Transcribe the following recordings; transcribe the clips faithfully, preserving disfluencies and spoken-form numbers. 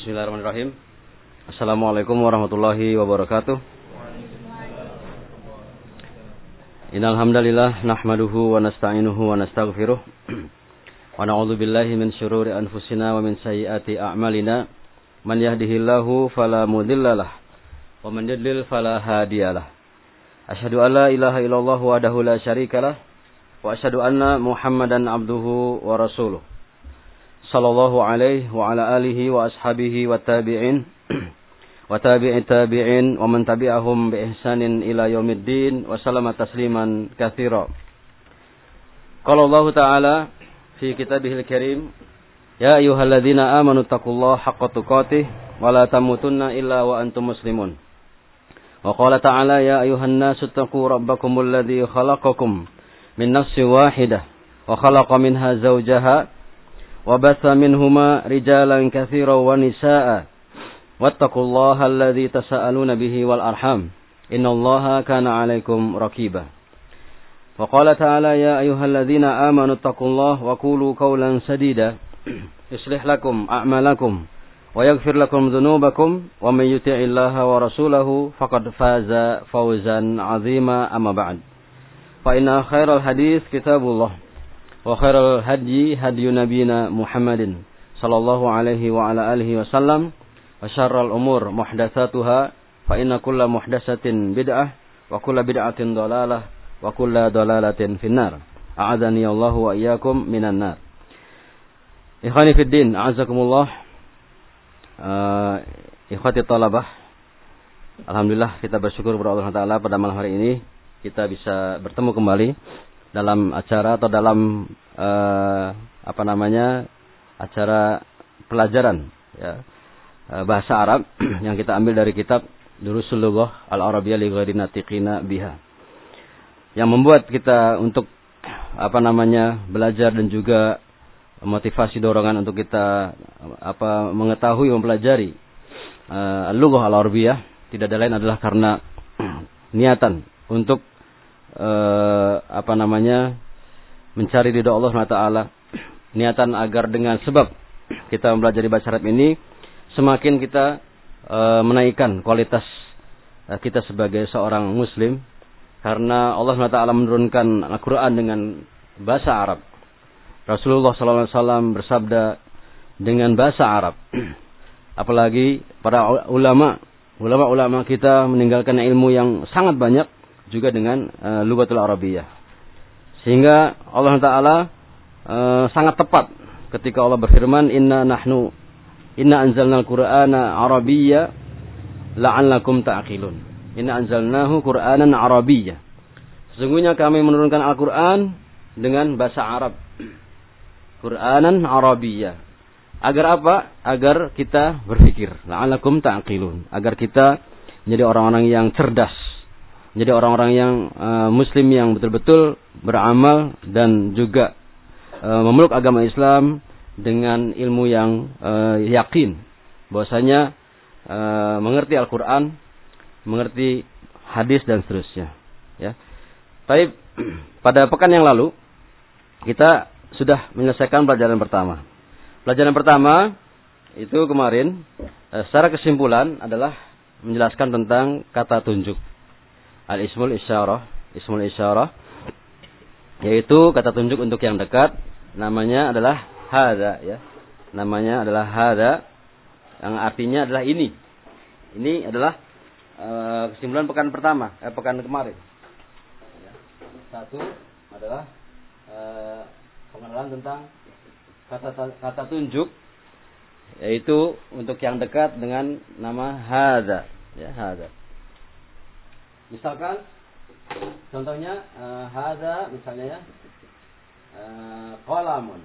Bismillahirrahmanirrahim. Assalamualaikum warahmatullahi wabarakatuh. Innal hamdalillah nahmaduhu wa nasta'inuhu wa nastaghfiruh. Wa na'udzu billahi min syururi anfusina wa min sayyiati a'malina. Man yahdihillahu fala mudhillalah wa man yudlil fala hadiyalah. Asyhadu an la ilaha illallah wahdahu la syarikalah wa asyhadu anna Muhammadan abduhu wa rasuluh. Sallallahu alaihi wa ala alihi wa ashabihi wa tabi'in wa tabi'i tabi'in wa man tabi'ahum bi ihsanin ila yaumiddin wa sallama tasliman katsira. Qala Allah Ta'ala fi kitabihil karim, ya ayyuhalladzina amanu taqullaha haqqa tuqatih wa la tamutunna illa wa antum muslimun. Wa qala ta'ala, ya ayyuhan nasu taqu rabbakumul ladzi khalaqakum min nafsin wahidah wa khalaqa minha zawjaha وبث منهما رجالا كثيرا ونساء واتقوا الله الذي تساءلون به والأرحام إن الله كان عليكم رقيبا وقال تعالى يا أيها الذين آمنوا اتقوا الله وقولوا قولا سديدا يصلح لكم أعمالكم ويغفر لكم ذنوبكم ومن يطع الله ورسوله فقد فاز فوزا عظيما أما بعد فإن خير الحديث كتاب الله wa khairal hadyi hadyu nabiyina Muhammadin sallallahu alaihi wa ala alihi wasallam wa syarral umur muhdatsatuha fa inna kulla muhdatsatin bid'ah wa kulla bid'atin dhalalah wa kulla dhalalatin finnar. A'adzani Allahu wa iyyakum minan nar. Ikhwani fid din, a'azzakumullah. Uh, ikhwati talabah. Alhamdulillah kita bersyukur kepada Allah Taala pada malam hari ini kita bisa bertemu kembali dalam acara atau dalam uh, apa namanya acara pelajaran ya, uh, bahasa Arab yang kita ambil dari kitab Durusul Lughah Al-Arabiyyah li ghairi natiqina biha, yang membuat kita untuk apa namanya belajar dan juga motivasi dorongan untuk kita apa mengetahui mempelajari uh, Lughah Al-Arabiyyah tidak ada lain adalah karena niatan untuk Uh, apa namanya mencari ridha Allah subhanahu wa taala, niatan agar dengan sebab kita mempelajari bahasa Arab ini semakin kita uh, menaikkan kualitas uh, kita sebagai seorang muslim, karena Allah subhanahu wa taala menurunkan Al-Qur'an dengan bahasa Arab. Rasulullah sallallahu alaihi wasallam bersabda dengan bahasa Arab. Apalagi para ulama ulama-ulama kita meninggalkan ilmu yang sangat banyak juga dengan uh, Lughatul Arabiyyah. Sehingga Allah Ta'ala uh, sangat tepat ketika Allah berfirman, Inna nahnu Inna anzalnal Qur'ana Arabiyya la'allakum ta'qilun. Inna anzalnahu Qur'anan Arabiyya. Sesungguhnya kami menurunkan Al-Qur'an dengan bahasa Arab. Qur'anan Arabiyya. Agar apa? Agar kita berpikir. La'allakum ta'qilun. Agar kita menjadi orang-orang yang cerdas. Jadi orang-orang yang uh, muslim yang betul-betul beramal dan juga uh, memeluk agama Islam dengan ilmu yang uh, yakin bahwasanya uh, mengerti Al-Qur'an, mengerti hadis dan seterusnya, ya. Tapi pada pekan yang lalu kita sudah menyelesaikan pelajaran pertama. Pelajaran pertama itu kemarin uh, secara kesimpulan adalah menjelaskan tentang kata tunjuk. Al-ismul isyarah, ismul isyarah yaitu kata tunjuk untuk yang dekat, namanya adalah hadza ya. Namanya adalah hadza yang artinya adalah ini. Ini adalah uh, kesimpulan pekan pertama, eh, pekan kemarin. Ya. Satu adalah uh, pengenalan tentang kata kata tunjuk yaitu untuk yang dekat dengan nama hadza ya, hadza. Misalkan contohnya uh, hadza misalnya ya uh, qalamun.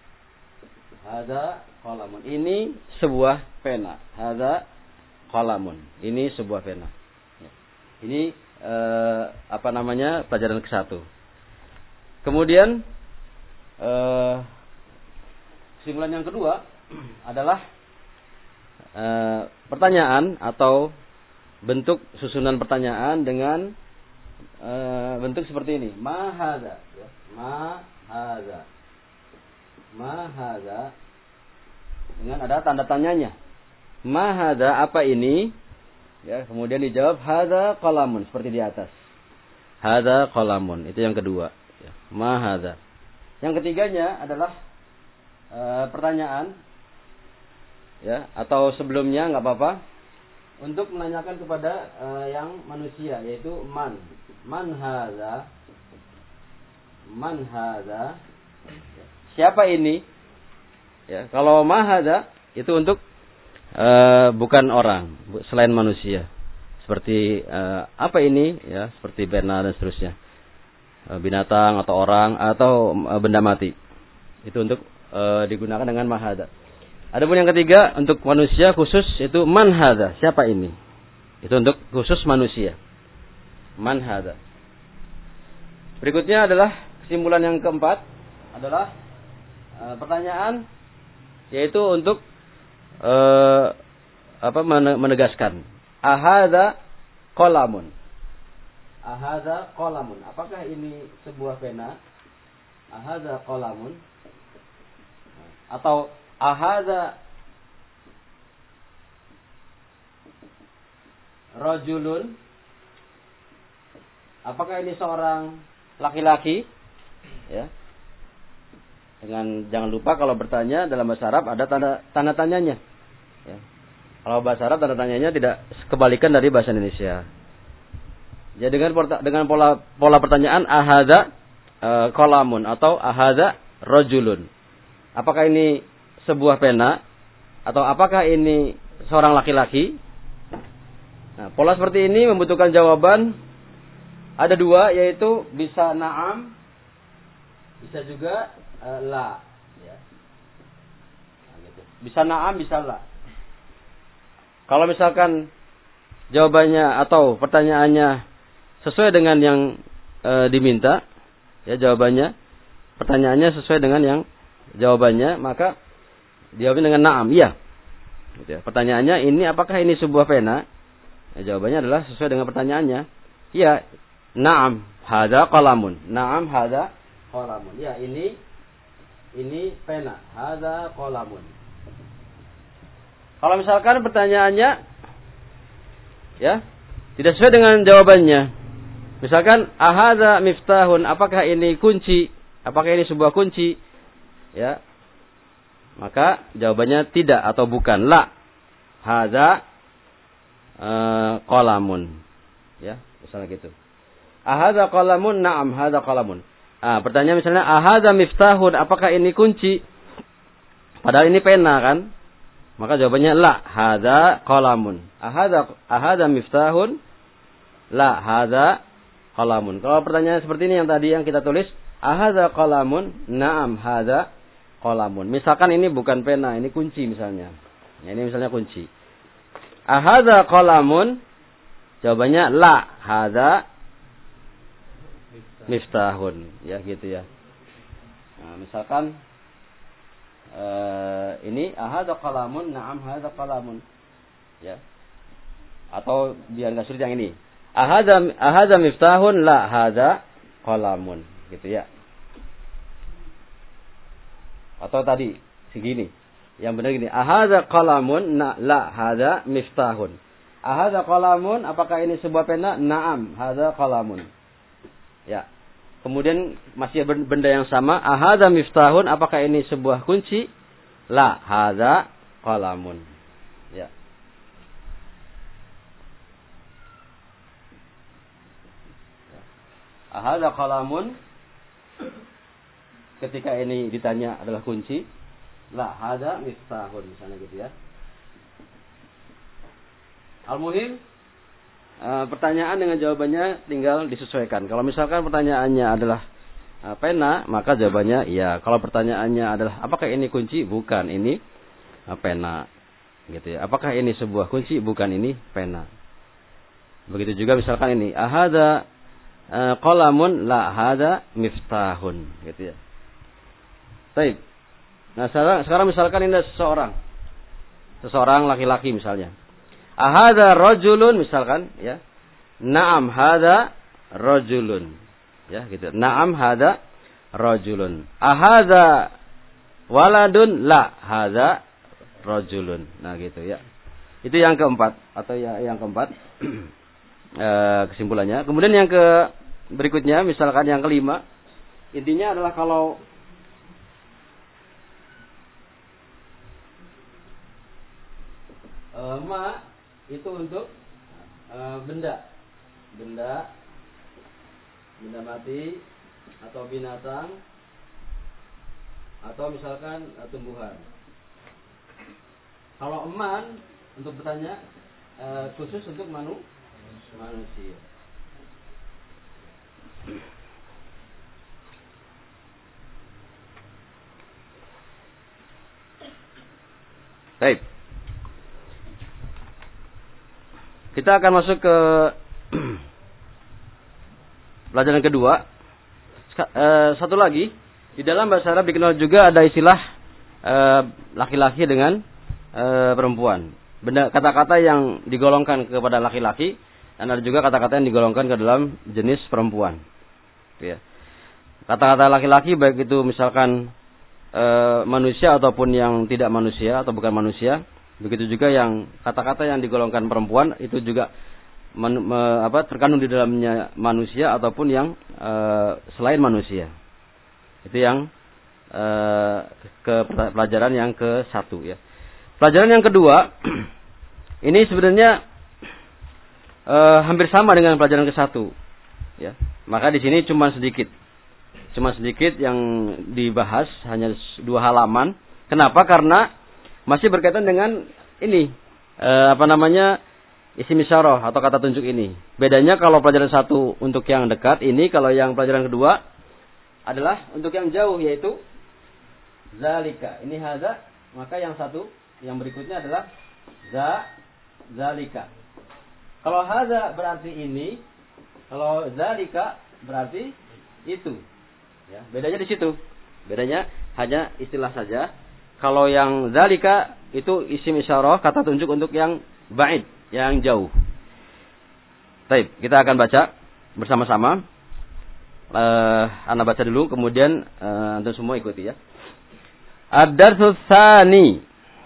Hadza qalamun. Ini sebuah pena. Hadza qalamun. Ini sebuah pena. Ya. Ini uh, apa namanya pelajaran ke satu. Kemudian uh, kesimpulan yang kedua adalah uh, pertanyaan atau bentuk susunan pertanyaan dengan e, bentuk seperti ini. Ma hadza, ya. Ma hadza. Ma hadza dengan ada tanda tanyanya. ma hadza, apa ini? Ya, kemudian dijawab hadza qalamun, seperti di atas. Hadza qalamun, itu yang kedua. Ya, ma hadza. Yang ketiganya adalah e, pertanyaan, ya, atau sebelumnya nggak apa-apa, untuk menanyakan kepada e, yang manusia, yaitu man. Man hadza, man hadza, siapa ini? Ya, kalau ma hadza itu untuk e, bukan orang, selain manusia. Seperti e, apa ini? Ya, seperti bena dan seterusnya. E, binatang atau orang atau e, benda mati. Itu untuk e, digunakan dengan ma hadza. Adapun yang ketiga untuk manusia khusus itu man hadza, siapa ini? Itu untuk khusus manusia. Man hadza. Berikutnya adalah kesimpulan yang keempat adalah e, pertanyaan, yaitu untuk e, apa menegaskan ahadza qalamun. Ahadza qalamun. Apakah ini sebuah pena? Ahadza qalamun. Atau ahadza rajulun. Apakah ini seorang laki-laki? Ya. Dengan jangan lupa kalau bertanya dalam bahasa Arab ada tanda tanda tanyanya. Ya. Kalau bahasa Arab tanda tanyanya tidak kebalikan dari bahasa Indonesia. Jadi dengan dengan pola pola pertanyaan ahadza e, qalamun atau ahadza rajulun. Apakah ini sebuah pena atau apakah ini seorang laki-laki? Nah, pola seperti ini membutuhkan jawaban ada dua, yaitu bisa na'am, bisa juga uh, la, ya. Nah, gitu. Bisa na'am, bisa la. Kalau misalkan jawabannya atau pertanyaannya sesuai dengan yang uh, diminta, ya jawabannya, pertanyaannya sesuai dengan yang jawabannya, maka jawabnya dengan na'am, iya. Gitu ya. Pertanyaannya ini apakah ini sebuah pena? Ya, jawabannya adalah sesuai dengan pertanyaannya. Iya, na'am, hadza qalamun. Na'am, hadza qalamun. Ya, ini ini pena. Hadza qalamun. Kalau misalkan pertanyaannya ya, tidak sesuai dengan jawabannya. Misalkan ahadza miftahun, apakah ini kunci? Apakah ini sebuah kunci? Ya. Maka jawabannya tidak atau bukan, la. Hadza uh, qalamun. Ya, misalnya gitu. Ahadza qalamun, na'am, hadza qalamun. Ah, pertanyaan misalnya ahadza miftahun, apakah ini kunci? Padahal ini pena kan? Maka jawabannya la, hadza qalamun. Ahadza ahadza miftahun, la, hadza qalamun. Kalau pertanyaan seperti ini yang tadi yang kita tulis, ahadza qalamun, na'am, hadza qalamun. Misalkan ini bukan pena, ini kunci misalnya. Ya, ini misalnya kunci. Ahadza qalamun, jawabannya la, hadza miftahun. Ya gitu ya. Nah, misalkan uh, ini ahadza qalamun, na'am, hadza qalamun. Ya. Atau biar enggak sulit yang ini. Ahadza ahadza miftahun, la, hadza qalamun. Gitu ya. Atau tadi segini. Yang benar gini, ahadza qalamun, na, la, hadza miftahun. Ahadza qalamun, apakah ini sebuah pena? Na'am, hadza qalamun. Ya. Kemudian masih benda yang sama, ahadza miftahun, apakah ini sebuah kunci? La, hadza qalamun. Ya. Ahadza qalamun, ketika ini ditanya adalah kunci, la, hadza miftahun, misalnya gitu ya. Al-muhim, e, pertanyaan dengan jawabannya tinggal disesuaikan. Kalau misalkan pertanyaannya adalah e, pena, maka jawabannya iya. Kalau pertanyaannya adalah apakah ini kunci? Bukan, ini e, pena. Gitu ya. Apakah ini sebuah kunci? Bukan, ini pena. Begitu juga misalkan ini, ahadza e, qalamun, la, hadza miftahun, gitu ya. Baik. Nah, sekarang, sekarang misalkan ini seseorang. Seseorang laki-laki misalnya. Ahadza rajulun misalkan ya. Na'am hadza rajulun. Ya, gitu. Na'am hadza rajulun. Ahadza waladun, la, hadza rajulun. Nah, gitu ya. Itu yang keempat atau ya, yang keempat e, kesimpulannya. Kemudian yang ke berikutnya, misalkan yang kelima, intinya adalah kalau e, ma itu untuk e, benda, benda, benda mati atau binatang atau misalkan e, tumbuhan. Kalau eman untuk bertanya uh, khusus untuk manu, manusia. Baik. Kita akan masuk ke pelajaran kedua. Satu lagi, di dalam bahasa Arab dikenal juga ada istilah uh, laki-laki dengan uh, perempuan. Benda kata-kata yang digolongkan kepada laki-laki dan ada juga kata-kata yang digolongkan ke dalam jenis perempuan. Ya. Kata-kata laki-laki baik itu misalkan e, manusia ataupun yang tidak manusia atau bukan manusia, begitu juga yang kata-kata yang digolongkan perempuan itu juga men, me, apa, terkandung di dalamnya manusia ataupun yang e, selain manusia. Itu yang e, ke pelajaran yang ke satu ya. Pelajaran yang kedua, ini sebenarnya e, hampir sama dengan pelajaran ke satu, ya. Maka di sini cuma sedikit, cuma sedikit yang dibahas, hanya dua halaman. Kenapa? Karena masih berkaitan dengan ini, e, apa namanya, isim isyarah atau kata tunjuk ini. Bedanya kalau pelajaran satu untuk yang dekat, ini kalau yang pelajaran kedua adalah untuk yang jauh, yaitu zalika. Ini hadza, maka yang satu. Yang berikutnya adalah za, zalika. Kalau hadza berarti ini, kalau zalika berarti itu. Ya, bedanya di situ. Bedanya hanya istilah saja. Kalau yang zalika itu isim isyarah, kata tunjuk untuk yang ba'id, yang jauh. Baik, kita akan baca bersama-sama. Uh, Anda baca dulu, kemudian uh, antum semua ikuti ya. Ad-darsus tsani.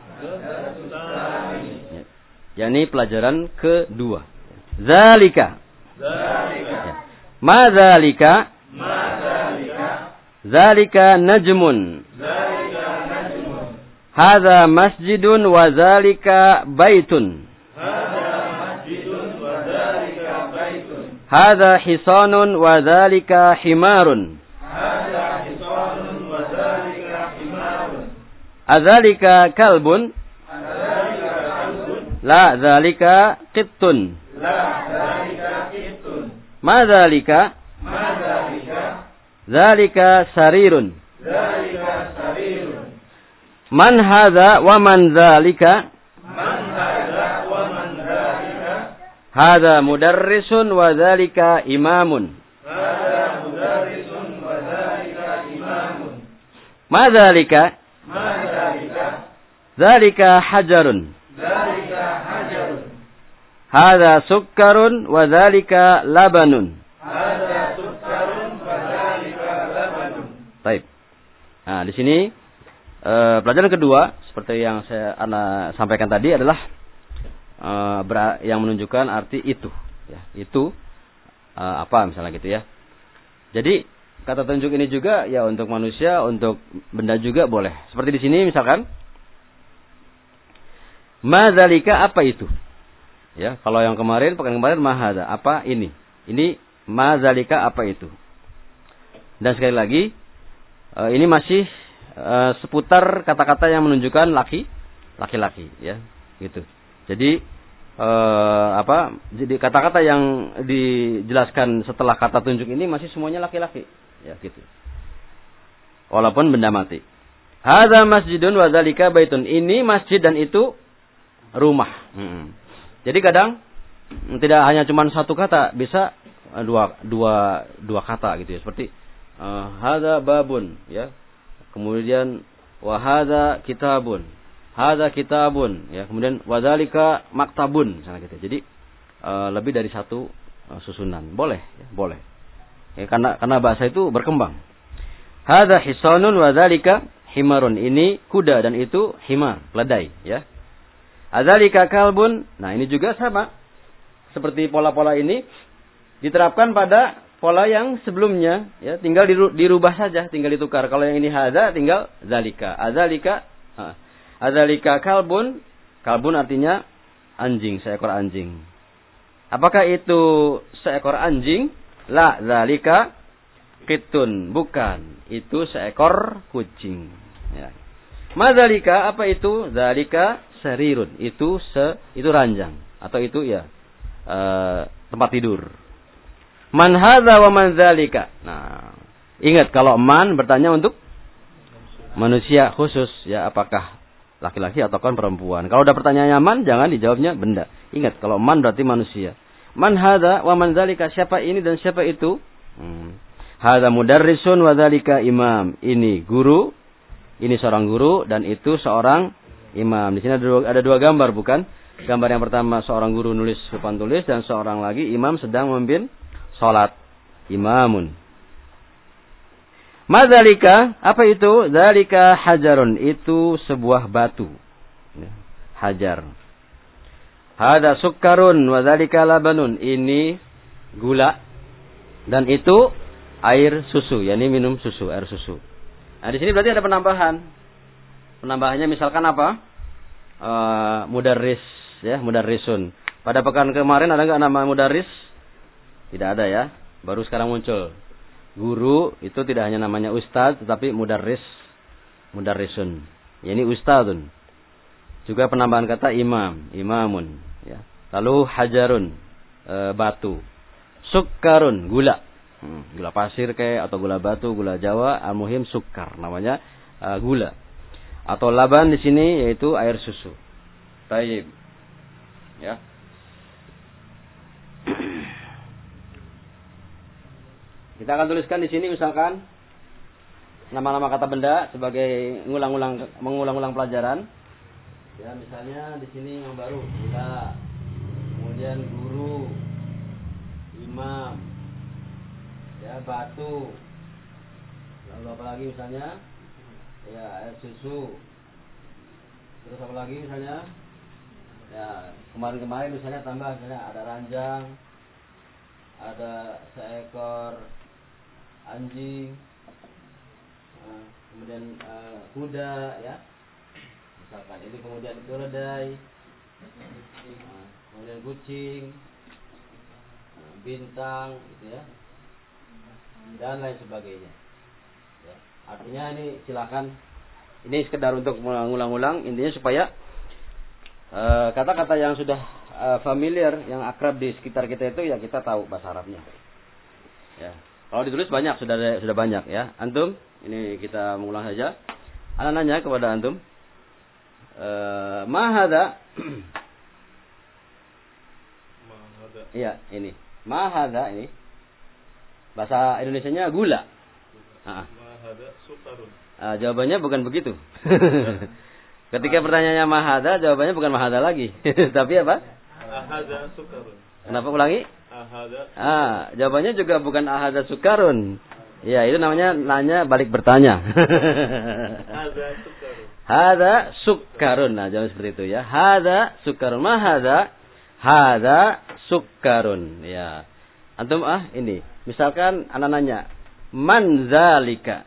Ya, ini pelajaran kedua. Zalika. Zalika. Ya. Ma zalika? Ma zalika? Zalika najmun. Zalika najmun. Hadza masjidun wa zalika baitun. Hadza masjidun wa zalika baitun. Hadza hisanun wa zalika himarun. Hadza hisanun wa zalika himarun. Adzalika kalbun? Adzalika kalbun. La dzalika qittun. La dzalika qittun. Ma dzalika? Ma dzalika? Dzalika sarirun. Dzalika sarirun. Man hadza wa man dzalika? Man hadza wa man dzalika? Hadza mudarrisun wa dzalika imamun. Hadza mudarrisun wa dzalika imamun. Ma dzalika? Dzalika hajarun. Dzalika hajarun. Hadza sukkarun wa dzalika labanun. Hadza sukkarun wa dzalika labanun. Baik. Nah, di sini eh, pelajaran kedua seperti yang saya ana sampaikan tadi adalah eh, ber, yang menunjukkan arti itu, ya. Itu eh, apa misalnya gitu ya. Jadi kata tunjuk ini juga ya untuk manusia, untuk benda juga boleh. Seperti di sini misalkan ma dzalika, apa itu? Ya, kalau yang kemarin, pekan kemarin ma hadza, apa ini? Ini ma dzalika, apa itu? Dan sekali lagi, ini masih seputar kata-kata yang menunjukkan laki, laki-laki, ya, gitu. Jadi apa? Jadi kata-kata yang dijelaskan setelah kata tunjuk ini masih semuanya laki-laki, ya, gitu. Walaupun benda mati. Hadza masjidun wa dzalika baitun. Ini masjid dan itu rumah. Hmm. Jadi kadang tidak hanya cuma satu kata, bisa dua dua dua kata gitu ya. Seperti uh, hadza babun, ya. Kemudian wa hadza kitabun. Hadza kitabun, ya. Kemudian wa dzalika maktabun, misalnya gitu. Jadi uh, lebih dari satu uh, susunan. Boleh, ya, boleh. Ya, karena karena bahasa itu berkembang. Hadza hisanun wa dzalika himarun. Ini kuda dan itu himar, keledai, ya. Adzalika kalbun. Nah, ini juga sama. Seperti pola-pola ini diterapkan pada pola yang sebelumnya, ya, tinggal dirubah saja, tinggal ditukar. Kalau yang ini hadza tinggal zalika. Adzalika uh, adzalika kalbun. Kalbun artinya anjing, seekor anjing. Apakah itu seekor anjing? La zalika qitun. Bukan, itu seekor kucing. Ya. Madzalika, apa itu? Zalika sarirun. Itu se itu ranjang atau itu ya uh, tempat tidur. Man hadza wa man dzalika. Nah, ingat kalau man bertanya untuk manusia khusus, ya, apakah laki-laki ataukah perempuan. Kalau udah pertanyaannya man, jangan dijawabnya benda. Ingat kalau man berarti manusia. Man hadza wa man dzalika, siapa ini dan siapa itu? Hmm. Hadza mudarrisun wa dzalika imam. Ini guru, ini seorang guru dan itu seorang imam. Di sini ada dua, ada dua gambar, bukan? Gambar yang pertama seorang guru nulis papan tulis dan seorang lagi imam sedang memimpin salat. Imamun. Madzalika, apa itu? Dzalika hajarun, itu sebuah batu. Hajar. Hada sukkarun wa dzalika labanun, ini gula dan itu air susu, yakni minum susu, air susu. Nah, di sini berarti ada penambahan. Penambahannya misalkan apa? Uh, mudarris, ya, mudarrisun. Pada pekan kemarin ada enggak nama mudarris? Tidak ada, ya. Baru sekarang muncul. Guru itu tidak hanya namanya ustaz, tetapi mudarris, mudarrisun. Ya, ini ustadzun. Juga penambahan kata imam, imamun. Ya. Lalu hajarun, e, batu. Sukkarun, gula. Hmm, gula pasir kayak atau gula batu, gula Jawa, al-muhim sukkar, namanya e, gula. Atau laban di sini yaitu air susu. Tayyib. Ya. Kita akan tuliskan di sini misalkan nama-nama kata benda sebagai mengulang-ulang mengulang-ulang pelajaran. Ya, misalnya di sini yang baru gula, kemudian guru, imam, ya, batu. Lalu apa lagi misalnya? Ya, air susu. Terus apa lagi misalnya? Ya, kemarin-kemarin misalnya tambah misalnya ada ranjang, ada seekor anjing, uh, kemudian uh, kuda, ya, misalkan ini, kemudian keledai, uh, kemudian kucing, uh, bintang, gitu ya, dan lain sebagainya. Ya. Artinya ini silakan, ini sekedar untuk mengulang-ulang, intinya supaya uh, kata-kata yang sudah uh, familiar, yang akrab di sekitar kita itu ya kita tahu bahasa Arabnya. Ya. Kalau ditulis banyak, sudah ada, sudah banyak, ya. Antum, ini kita mengulang saja. Ana nanya kepada antum, e, ma hadza? Ma hadza. Iya, ini. Ma hadza ini. Bahasa Indonesianya gula. Heeh. Ma hadza sukkarun. Ah, jawabannya bukan begitu. Ketika pertanyaannya ma hadza, jawabannya bukan ma hadza lagi. Tapi apa? Hadza sukkarun. Kenapa ulangi? Ahada. Ah, jawabannya juga bukan ahada sukarun. Ya, itu namanya nanya balik bertanya. Hada sukarun. Hada sukarun. Nah, jangan seperti itu, ya. Hada sukarun. Ma hada? Hada sukarun. Ya. Antum ah ini. Misalkan anak nanya, man zalika?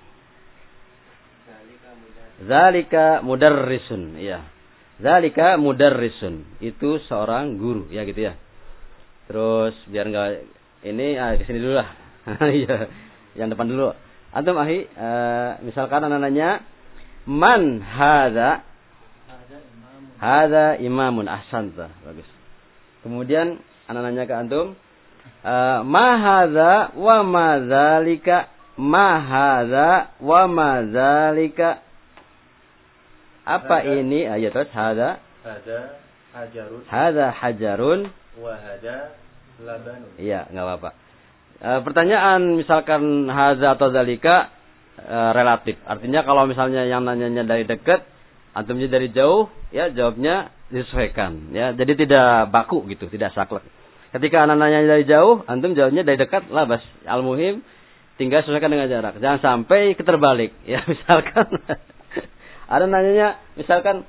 Zalika mudarrisun. Ya. Zalika mudarrisun. Itu seorang guru, ya gitu ya. Terus biar enggak ini ah, kesini dulu lah. Iya, yang depan dulu. Antum ahi, uh, misalkan anak nanya, man hadza? Hadza imamun, ahsanta. Bagus. Kemudian anak nanya ke antum, uh, ma hadza wa ma dzalika? Ma hadza wa ma dzalika? Apa hada, ini? Ah, ya, terus hadza. Hadza hajarun. Hadza hajarun. Wa hadza labanun. Iya, enggak apa-apa. E, pertanyaan misalkan hadza atau zalika e, relatif. Artinya kalau misalnya yang nanyanya dari dekat, antumnya dari jauh, ya jawabnya disesuaikan, ya. Jadi tidak baku gitu, tidak saklek. Ketika anak nanya dari jauh, antum jawabnya dari dekat, labas. Al-muhim tinggal sesuaikan dengan jarak. Jangan sampai keterbalik, ya. Misalkan ada nanyanya misalkan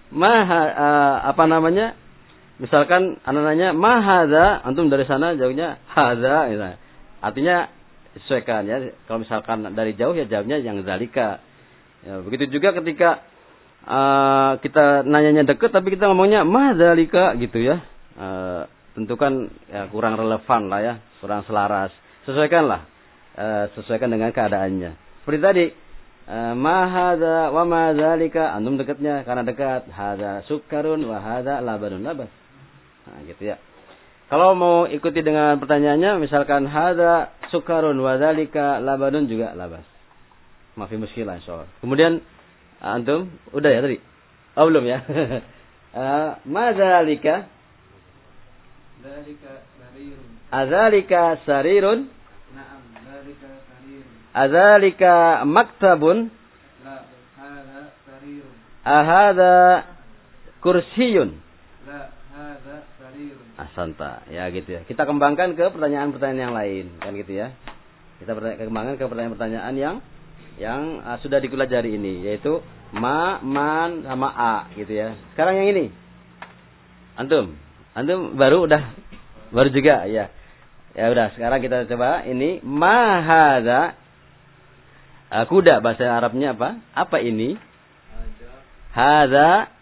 Maha uh, apa namanya? Misalkan anak nanya mahadza, antum dari sana jauhnya hadza gitu. Artinya sesuaikan ya. Kalau misalkan dari jauh ya jawabnya yang zalika. Ya, begitu juga ketika uh, kita nanyanya deket tapi kita ngomongnya mahdzalika gitu ya. Uh, tentu kan ya, kurang relevan lah ya, kurang selaras. Sesuaikanlah, uh, sesuaikan dengan keadaannya. Seperti tadi, uh, ma hadza wa ma dzalika, antum dekatnya karena dekat, hadza sukkarun wa hadza labanun labas. Nah, gitu ya. Kalau mau ikuti dengan pertanyaannya, misalkan hadza sukkarun wa dzalika labanun juga labas. Mafi muskilah insyaallah. Kemudian antum udah ya tadi? Oh belum ya? uh, ma dzalika Dzalika sarirun. Adzalika sarirun? Na'am, dzalika sarirun. Adzalika maktabun? La, hadza sarirun. Ahadza kursiyun? La, hadza sarirun. Ahsanta, ya gitu ya. Kita kembangkan ke pertanyaan-pertanyaan yang lain, kan gitu ya. Kita kembangkan ke pertanyaan-pertanyaan yang yang uh, sudah dipelajari ini, yaitu ma, man, sama a gitu ya. Sekarang yang ini. Antum Antum baru udah baru juga ya. Ya udah, sekarang kita coba ini ma hadza. Uh, kuda bahasa Arabnya apa? Apa ini? Hadza.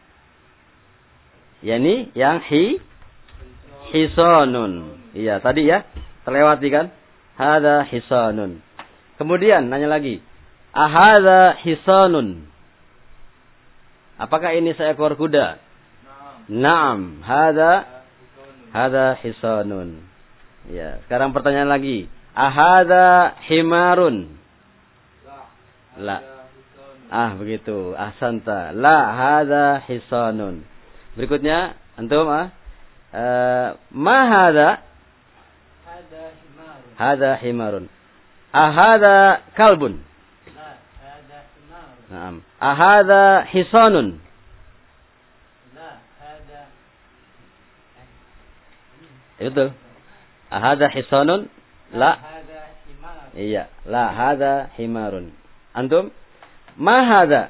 Yani yang hi hisanun. Iya, tadi ya. Terlewati kan? Hadza hisanun. Kemudian nanya lagi. Ahadza hisanun. Apakah ini seekor kuda? Naam, hadza Hada hisanun. Ya, sekarang pertanyaan lagi. Ahada himarun? La. Ah, begitu. Ahsanta. La hada hisanun. Berikutnya, antum ah. Uh, ma hada? Hada himarun. Hada himarun. Ahada kalbun? La, hada himarun. Naam. Ahada hisanun? Betul. Ahadza hisanun? La. Iya, la hadza himarun. Antum? Ma hadza?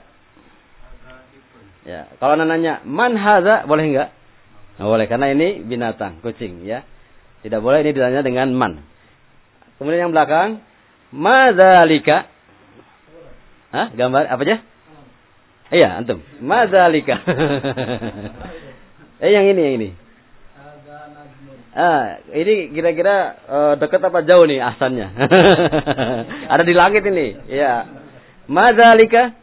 Ya, kalau nanya man hadza boleh enggak? Nah, boleh karena ini binatang, kucing ya. Tidak boleh ini ditanya dengan man. Kemudian yang belakang, ma dzalika? Hah? Gambar apa aja? Iya, antum. Ma dzalika? eh yang ini, yang ini. Ah, ini kira-kira uh, dekat apa jauh nih asannya? Ada di langit ini. Ya. Madzalika?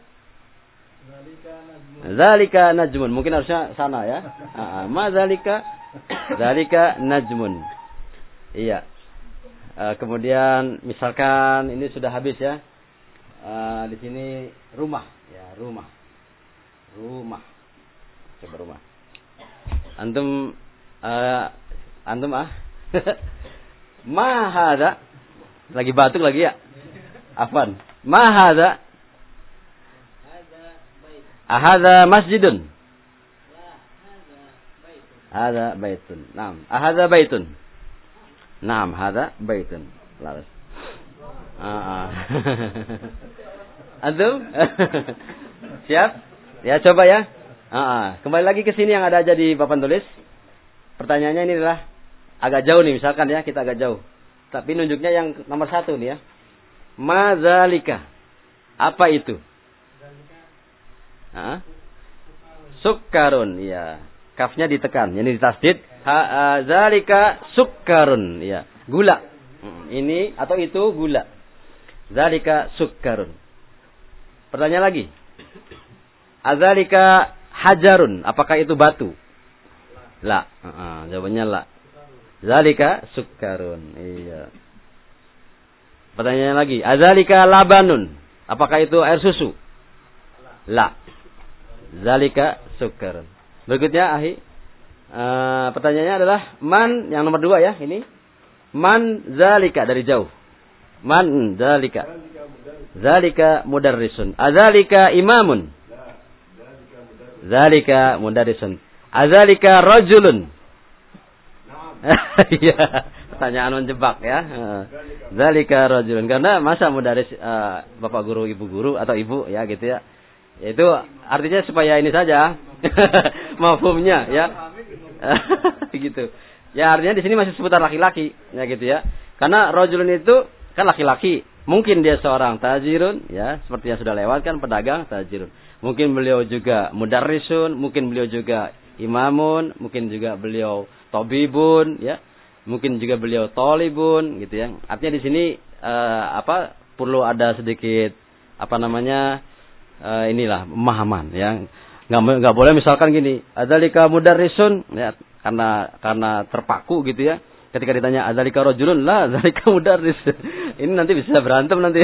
Zalika najmun. Mungkin harusnya sana ya. Ah, madzalika? Zalika najmun. Iya. Uh, kemudian misalkan ini sudah habis ya. Uh, di sini rumah, ya, rumah. Rumah. Coba rumah. Antum uh, Antum ah. Ma hadza? Lagi batuk lagi ya? Afwan. Ma hadza? Ahadza masjidun? Hadza baitun. Naam. Ahadza baitun? Naam, hadza baitun. Laras. Ah. Antum? Siap? Ya coba ya. Ah, kembali lagi ke sini yang ada aja di papan tulis. Pertanyaannya ini adalah agak jauh nih, misalkan ya, kita agak jauh. Tapi nunjuknya yang nomor satu nih ya. Madzalika. Apa itu? Hah? Sukkarun, ya. Kafnya ditekan, ini ditasdid. Ha, zalika sukkarun, ya. Gula. Ini atau itu gula. Zalika sukkarun. Pertanyaan lagi. Azalika hajarun. Apakah itu batu? La. Uh, jawabannya la. Zalika sukkarun. Iya. Pertanyaan lagi. Azalika labanun. Apakah itu air susu? La. Zalika sukkarun. Berikutnya ahi. Uh, pertanyaannya adalah man, yang nomor dua ya ini. Man zalika dari jauh. Man zalika. Zalika mudarrisun. Azalika imamun. Zalika mudarrisun. Azalika rajulun. Iya, pertanyaan menjebak ya. Zalika rajulun, karena masa mudaris uh, bapak guru, ibu guru atau ibu ya gitu ya. Itu artinya supaya ini saja. Mafhumnya ya. Gitu. Ya artinya di sini masih seputar laki-laki, ya gitu ya. Karena rajulun itu kan laki-laki. Mungkin dia seorang tajirun, ya, seperti yang sudah lewat kan pedagang tajirun. Mungkin beliau juga mudarrisun, mungkin beliau juga imamun, mungkin juga beliau tabibun, ya. Mungkin juga beliau thalibun, gitu ya. Artinya di sini uh, apa perlu ada sedikit apa namanya uh, inilah pemahaman, ya. Nggak nggak boleh misalkan gini, adzalika mudarrisun, ya. Karena karena terpaku gitu ya. Ketika ditanya adzalika rajulun, la adzalika mudarris. Ini nanti bisa berantem nanti.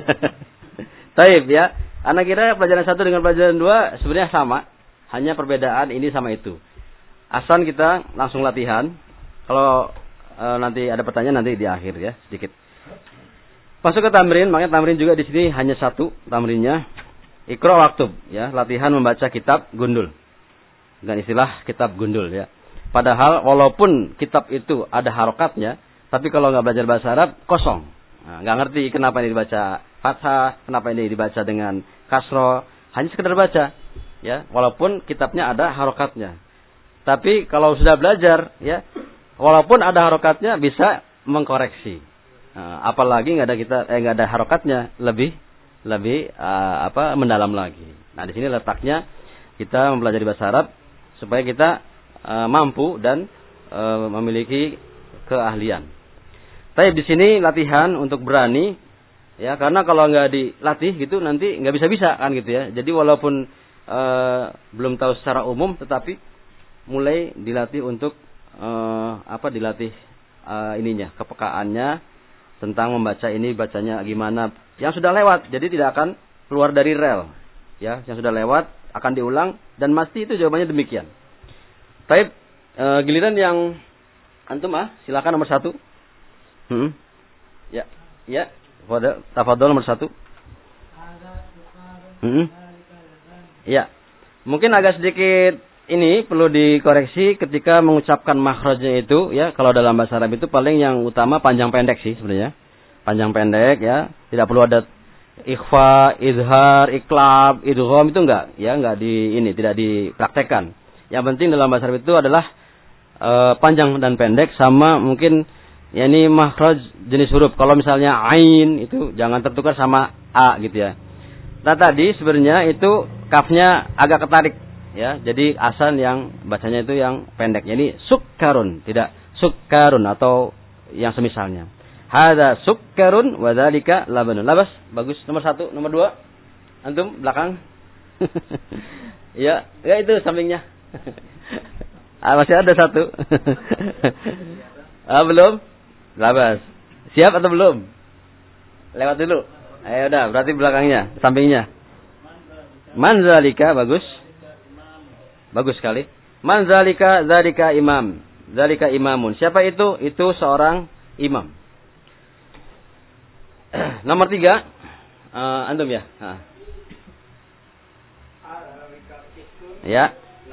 Taib ya. Anak kira pelajaran satu dengan pelajaran dua sebenarnya sama, hanya perbedaan ini sama itu. Asal kita langsung latihan. Kalau e, nanti ada pertanyaan nanti di akhir ya, sedikit. Masuk ke tamrin, makanya tamrin juga di sini hanya satu tamrinnya. Iqra waktub ya, latihan membaca kitab gundul. Dengan istilah kitab gundul ya. Padahal walaupun kitab itu ada harokatnya, tapi kalau nggak belajar bahasa Arab kosong. Nah, nggak ngerti kenapa ini dibaca fathah, kenapa ini dibaca dengan kasro, hanya sekedar baca, ya. Walaupun kitabnya ada harokatnya, tapi kalau sudah belajar, ya, walaupun ada harokatnya bisa mengkoreksi. Nah, apalagi nggak ada kita, eh, nggak ada harokatnya, lebih lebih uh, apa mendalam lagi. Nah di sini letaknya kita mempelajari bahasa Arab supaya kita Uh, mampu dan uh, memiliki keahlian. Tapi di sini latihan untuk berani, ya karena kalau nggak dilatih gitu nanti nggak bisa bisa kan gitu ya. Jadi walaupun uh, belum tahu secara umum, tetapi mulai dilatih untuk uh, apa dilatih uh, ininya kepekaannya tentang membaca ini bacanya gimana. Yang sudah lewat, jadi tidak akan keluar dari rel, ya yang sudah lewat akan diulang dan pasti itu jawabannya demikian. Baik, e, giliran yang antum ah, silakan nomor satu. Hmm. Ya, ya, pada tafadhol nomor satu. Hmm. Ya, mungkin agak sedikit ini perlu dikoreksi ketika mengucapkan makhrajnya itu, ya kalau dalam bahasa Arab itu paling yang utama panjang pendek sih sebenarnya, panjang pendek ya, tidak perlu ada ikhfa, izhar, iklab, idgham itu enggak, ya enggak di ini tidak dipraktekkan. Yang penting dalam bahasa Arab itu adalah e, panjang dan pendek sama mungkin ya ini makhraj jenis huruf. Kalau misalnya ain itu jangan tertukar sama a gitu ya. Nah tadi sebenarnya itu kafnya agak ketarik ya. Jadi asal yang bacanya itu yang pendek. Jadi sukkarun, tidak sukkarun atau yang semisalnya. Hadza sukkarun wa dzalika labanun. Labas, bagus. Nomor satu, nomor dua. Antum belakang. Ya, ya itu sampingnya. Ah, masih ada satu. Ah, belum? Labas. Siap atau belum? Lewat dulu. Ayo udah, berarti belakangnya, sampingnya. Manzalika bagus. Bagus sekali. Manzalika zalika imam. Zalika imamun. Siapa itu? Itu seorang imam. Nomor tiga. Uh, antum ya? Ha. Ya.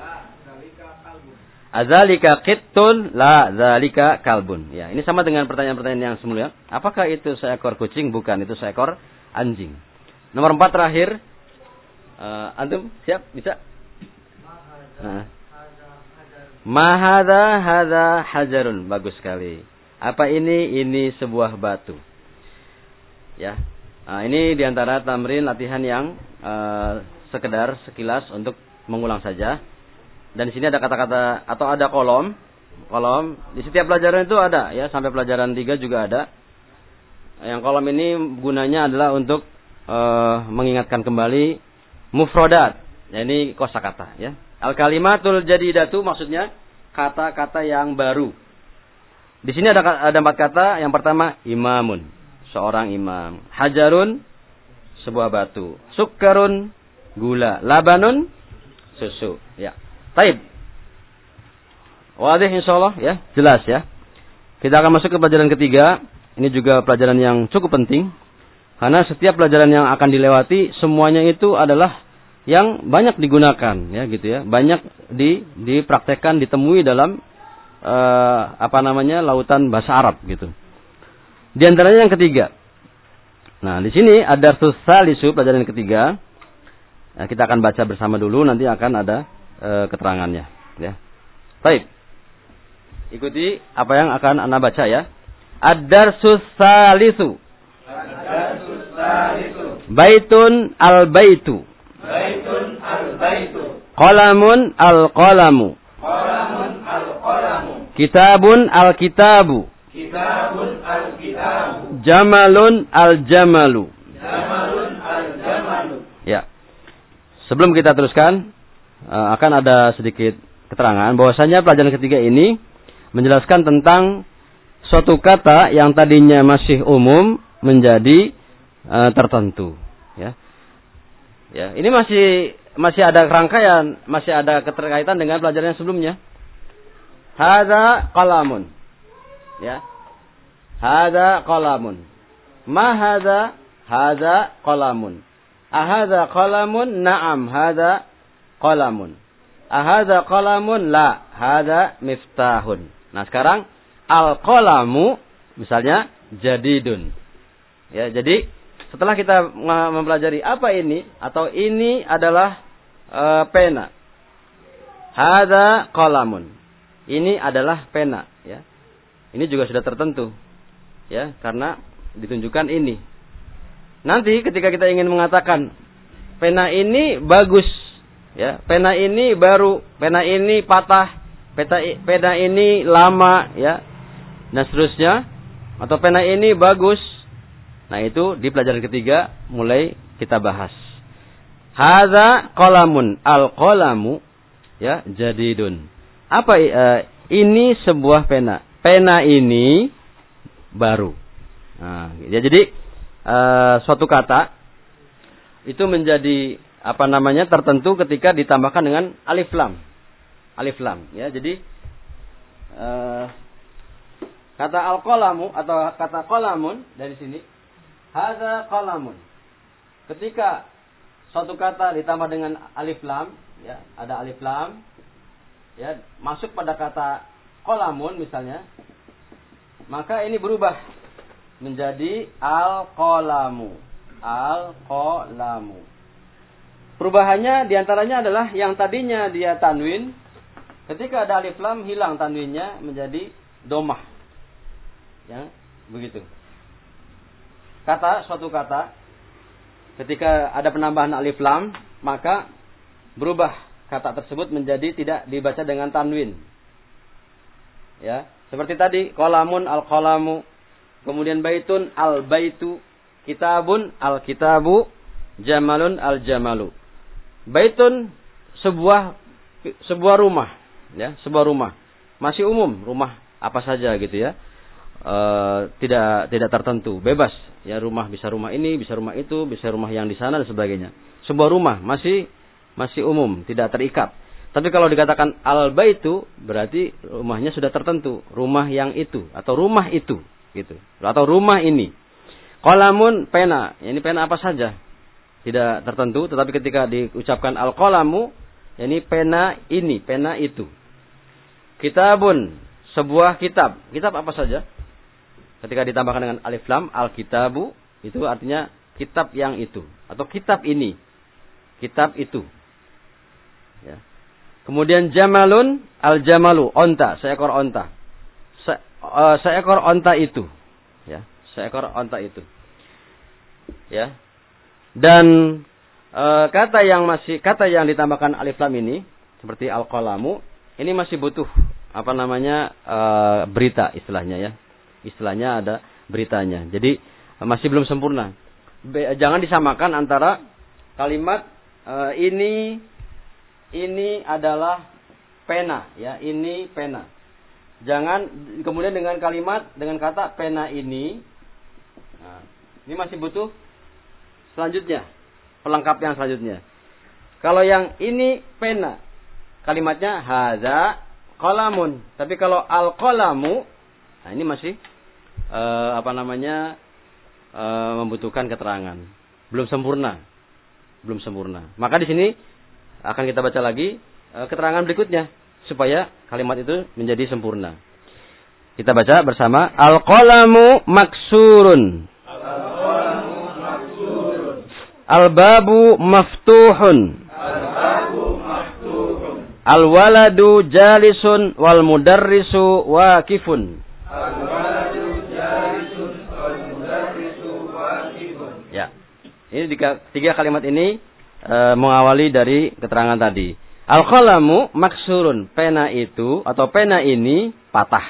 Azalika qittun la zalika kalbun. Ya, ini sama dengan pertanyaan-pertanyaan yang sebelumnya. Apakah itu seekor kucing? Bukan, itu seekor anjing. Nomor empat terakhir. Uh, antum siap? Bisa? Nah. Mahadha hadha hajarun. Bagus sekali. Apa ini? Ini sebuah batu. Ya. Nah, ini diantara tamrin latihan yang uh, sekedar sekilas untuk mengulang saja. Dan di sini ada kata-kata atau ada kolom, kolom di setiap pelajaran itu ada, ya sampai pelajaran tiga juga ada. Yang kolom ini gunanya adalah untuk uh, mengingatkan kembali mufrodat, ya ini kosakata, ya. Al kalimatul jadidatu maksudnya kata-kata yang baru. Di sini ada ada empat kata. Yang pertama imamun, seorang imam. Hajarun, sebuah batu. Sukkarun, gula. Labanun, susu, ya. Baik. Wadih insyaallah ya, jelas ya. Kita akan masuk ke pelajaran ketiga. Ini juga pelajaran yang cukup penting. Karena setiap pelajaran yang akan dilewati semuanya itu adalah yang banyak digunakan ya gitu ya. Banyak di dipraktekkan, ditemui dalam uh, apa namanya? lautan bahasa Arab gitu. Di antaranya yang ketiga. Nah, di sini ada salisu pelajaran yang ketiga. Nah, kita akan baca bersama dulu, nanti akan ada e, keterangannya. Ya. Baik. Ikuti apa yang akan Anda baca ya. Ad-darsus salisu. Ad-darsus salisu. Baitun al-baitu. Baitun al-baitu. Qalamun al-qalamu. Qalamun al-qalamu. Kitabun al-kitabu. Kitabun al-kitabu. Jamalun al-jamalu. Jamalun al-jamalu. Ya. Sebelum kita teruskan, akan ada sedikit keterangan bahwasanya pelajaran ketiga ini menjelaskan tentang suatu kata yang tadinya masih umum menjadi uh, tertentu. Ya. Ya, ini masih masih ada rangkaian, masih ada keterkaitan dengan pelajaran yang sebelumnya. Hadza qalamun. Ya. Hadza qalamun. Ma hadza? Hadza qalamun. Ahadza qalamun? Na'am, hadza qalamun. Ahadza qalamun? La, hadza miftahun. Nah, sekarang al-qalamu misalnya jadidun. Ya, jadi setelah kita mempelajari apa ini atau ini adalah e, pena. Hadza qalamun. Ini adalah pena, ya. Ini juga sudah tertentu. Ya, karena ditunjukkan ini. Nanti ketika kita ingin mengatakan pena ini bagus, ya, pena ini baru, pena ini patah, peta, pena ini lama, ya, dan seterusnya, atau pena ini bagus. Nah, itu di pelajaran ketiga mulai kita bahas. Hadza qalamun, al-qalamu, ya, jadidun. Apa uh, ini sebuah pena? Pena ini baru. Nah, ya, jadi Uh, suatu kata itu menjadi apa namanya tertentu ketika ditambahkan dengan alif lam, alif lam. Ya, jadi uh, kata al-qalamu atau kata qalamun dari sini, hadza qalamun. Ketika suatu kata ditambah dengan alif lam, ya, ada alif lam, ya, masuk pada kata qalamun misalnya, maka ini berubah menjadi al-qalamu. Al-qalamu. Perubahannya diantaranya adalah yang tadinya dia tanwin, ketika ada alif lam hilang tanwinnya menjadi domah. Ya, begitu. Kata, suatu kata, ketika ada penambahan alif lam, maka berubah kata tersebut menjadi tidak dibaca dengan tanwin. Ya, seperti tadi, qalamun al-qalamu. Kemudian baitun al-baitu, kitabun al-kitabu, jamalun al-jamalu. Baitun sebuah sebuah rumah, ya, sebuah rumah. Masih umum, rumah apa saja gitu ya. E, tidak tidak tertentu, bebas. Ya, rumah bisa rumah ini, bisa rumah itu, bisa rumah yang di sana dan sebagainya. Sebuah rumah masih masih umum, tidak terikat. Tapi kalau dikatakan al-baitu berarti rumahnya sudah tertentu, rumah yang itu atau rumah itu. Gitu. Atau rumah ini. Qalamun pena, ini pena apa saja. Tidak tertentu, tetapi ketika diucapkan al-qalamu, ini pena ini, pena itu. Kitabun, sebuah kitab. Kitab apa saja? Ketika ditambahkan dengan alif lam, al-kitabu, itu artinya kitab yang itu atau kitab ini. Kitab itu. Ya. Kemudian jamalun, al-jamalu, onta, seekor onta. Se, uh, seekor onta itu, ya, seekor onta itu, ya. Dan uh, kata yang masih kata yang ditambahkan alif lam ini, seperti al-qalamu, ini masih butuh apa namanya uh, berita istilahnya, ya. Istilahnya ada beritanya. Jadi uh, masih belum sempurna. Be, jangan disamakan antara kalimat uh, ini ini adalah pena, ya, ini pena. Jangan kemudian dengan kalimat, dengan kata pena ini. Nah, ini masih butuh selanjutnya, pelengkap yang selanjutnya. Kalau yang ini pena, kalimatnya hadza qalamun. Tapi kalau al-qalamu, nah ini masih uh, apa namanya uh, membutuhkan keterangan. Belum sempurna. Belum sempurna. Maka di sini akan kita baca lagi uh, keterangan berikutnya supaya kalimat itu menjadi sempurna. Kita baca bersama. Al-qalamu maksurun. Al-qalamu maksurun. Al-babu maftuhun. Al-babu maftuhun. Al-waladu jalisun wal mudarrisu waqifun. Al-waladu jalisun wal mudarrisu waqifun. Ya. Ini tiga, tiga kalimat ini e, mengawali dari keterangan tadi. Al-qalamu maksurun. Pena itu atau pena ini patah.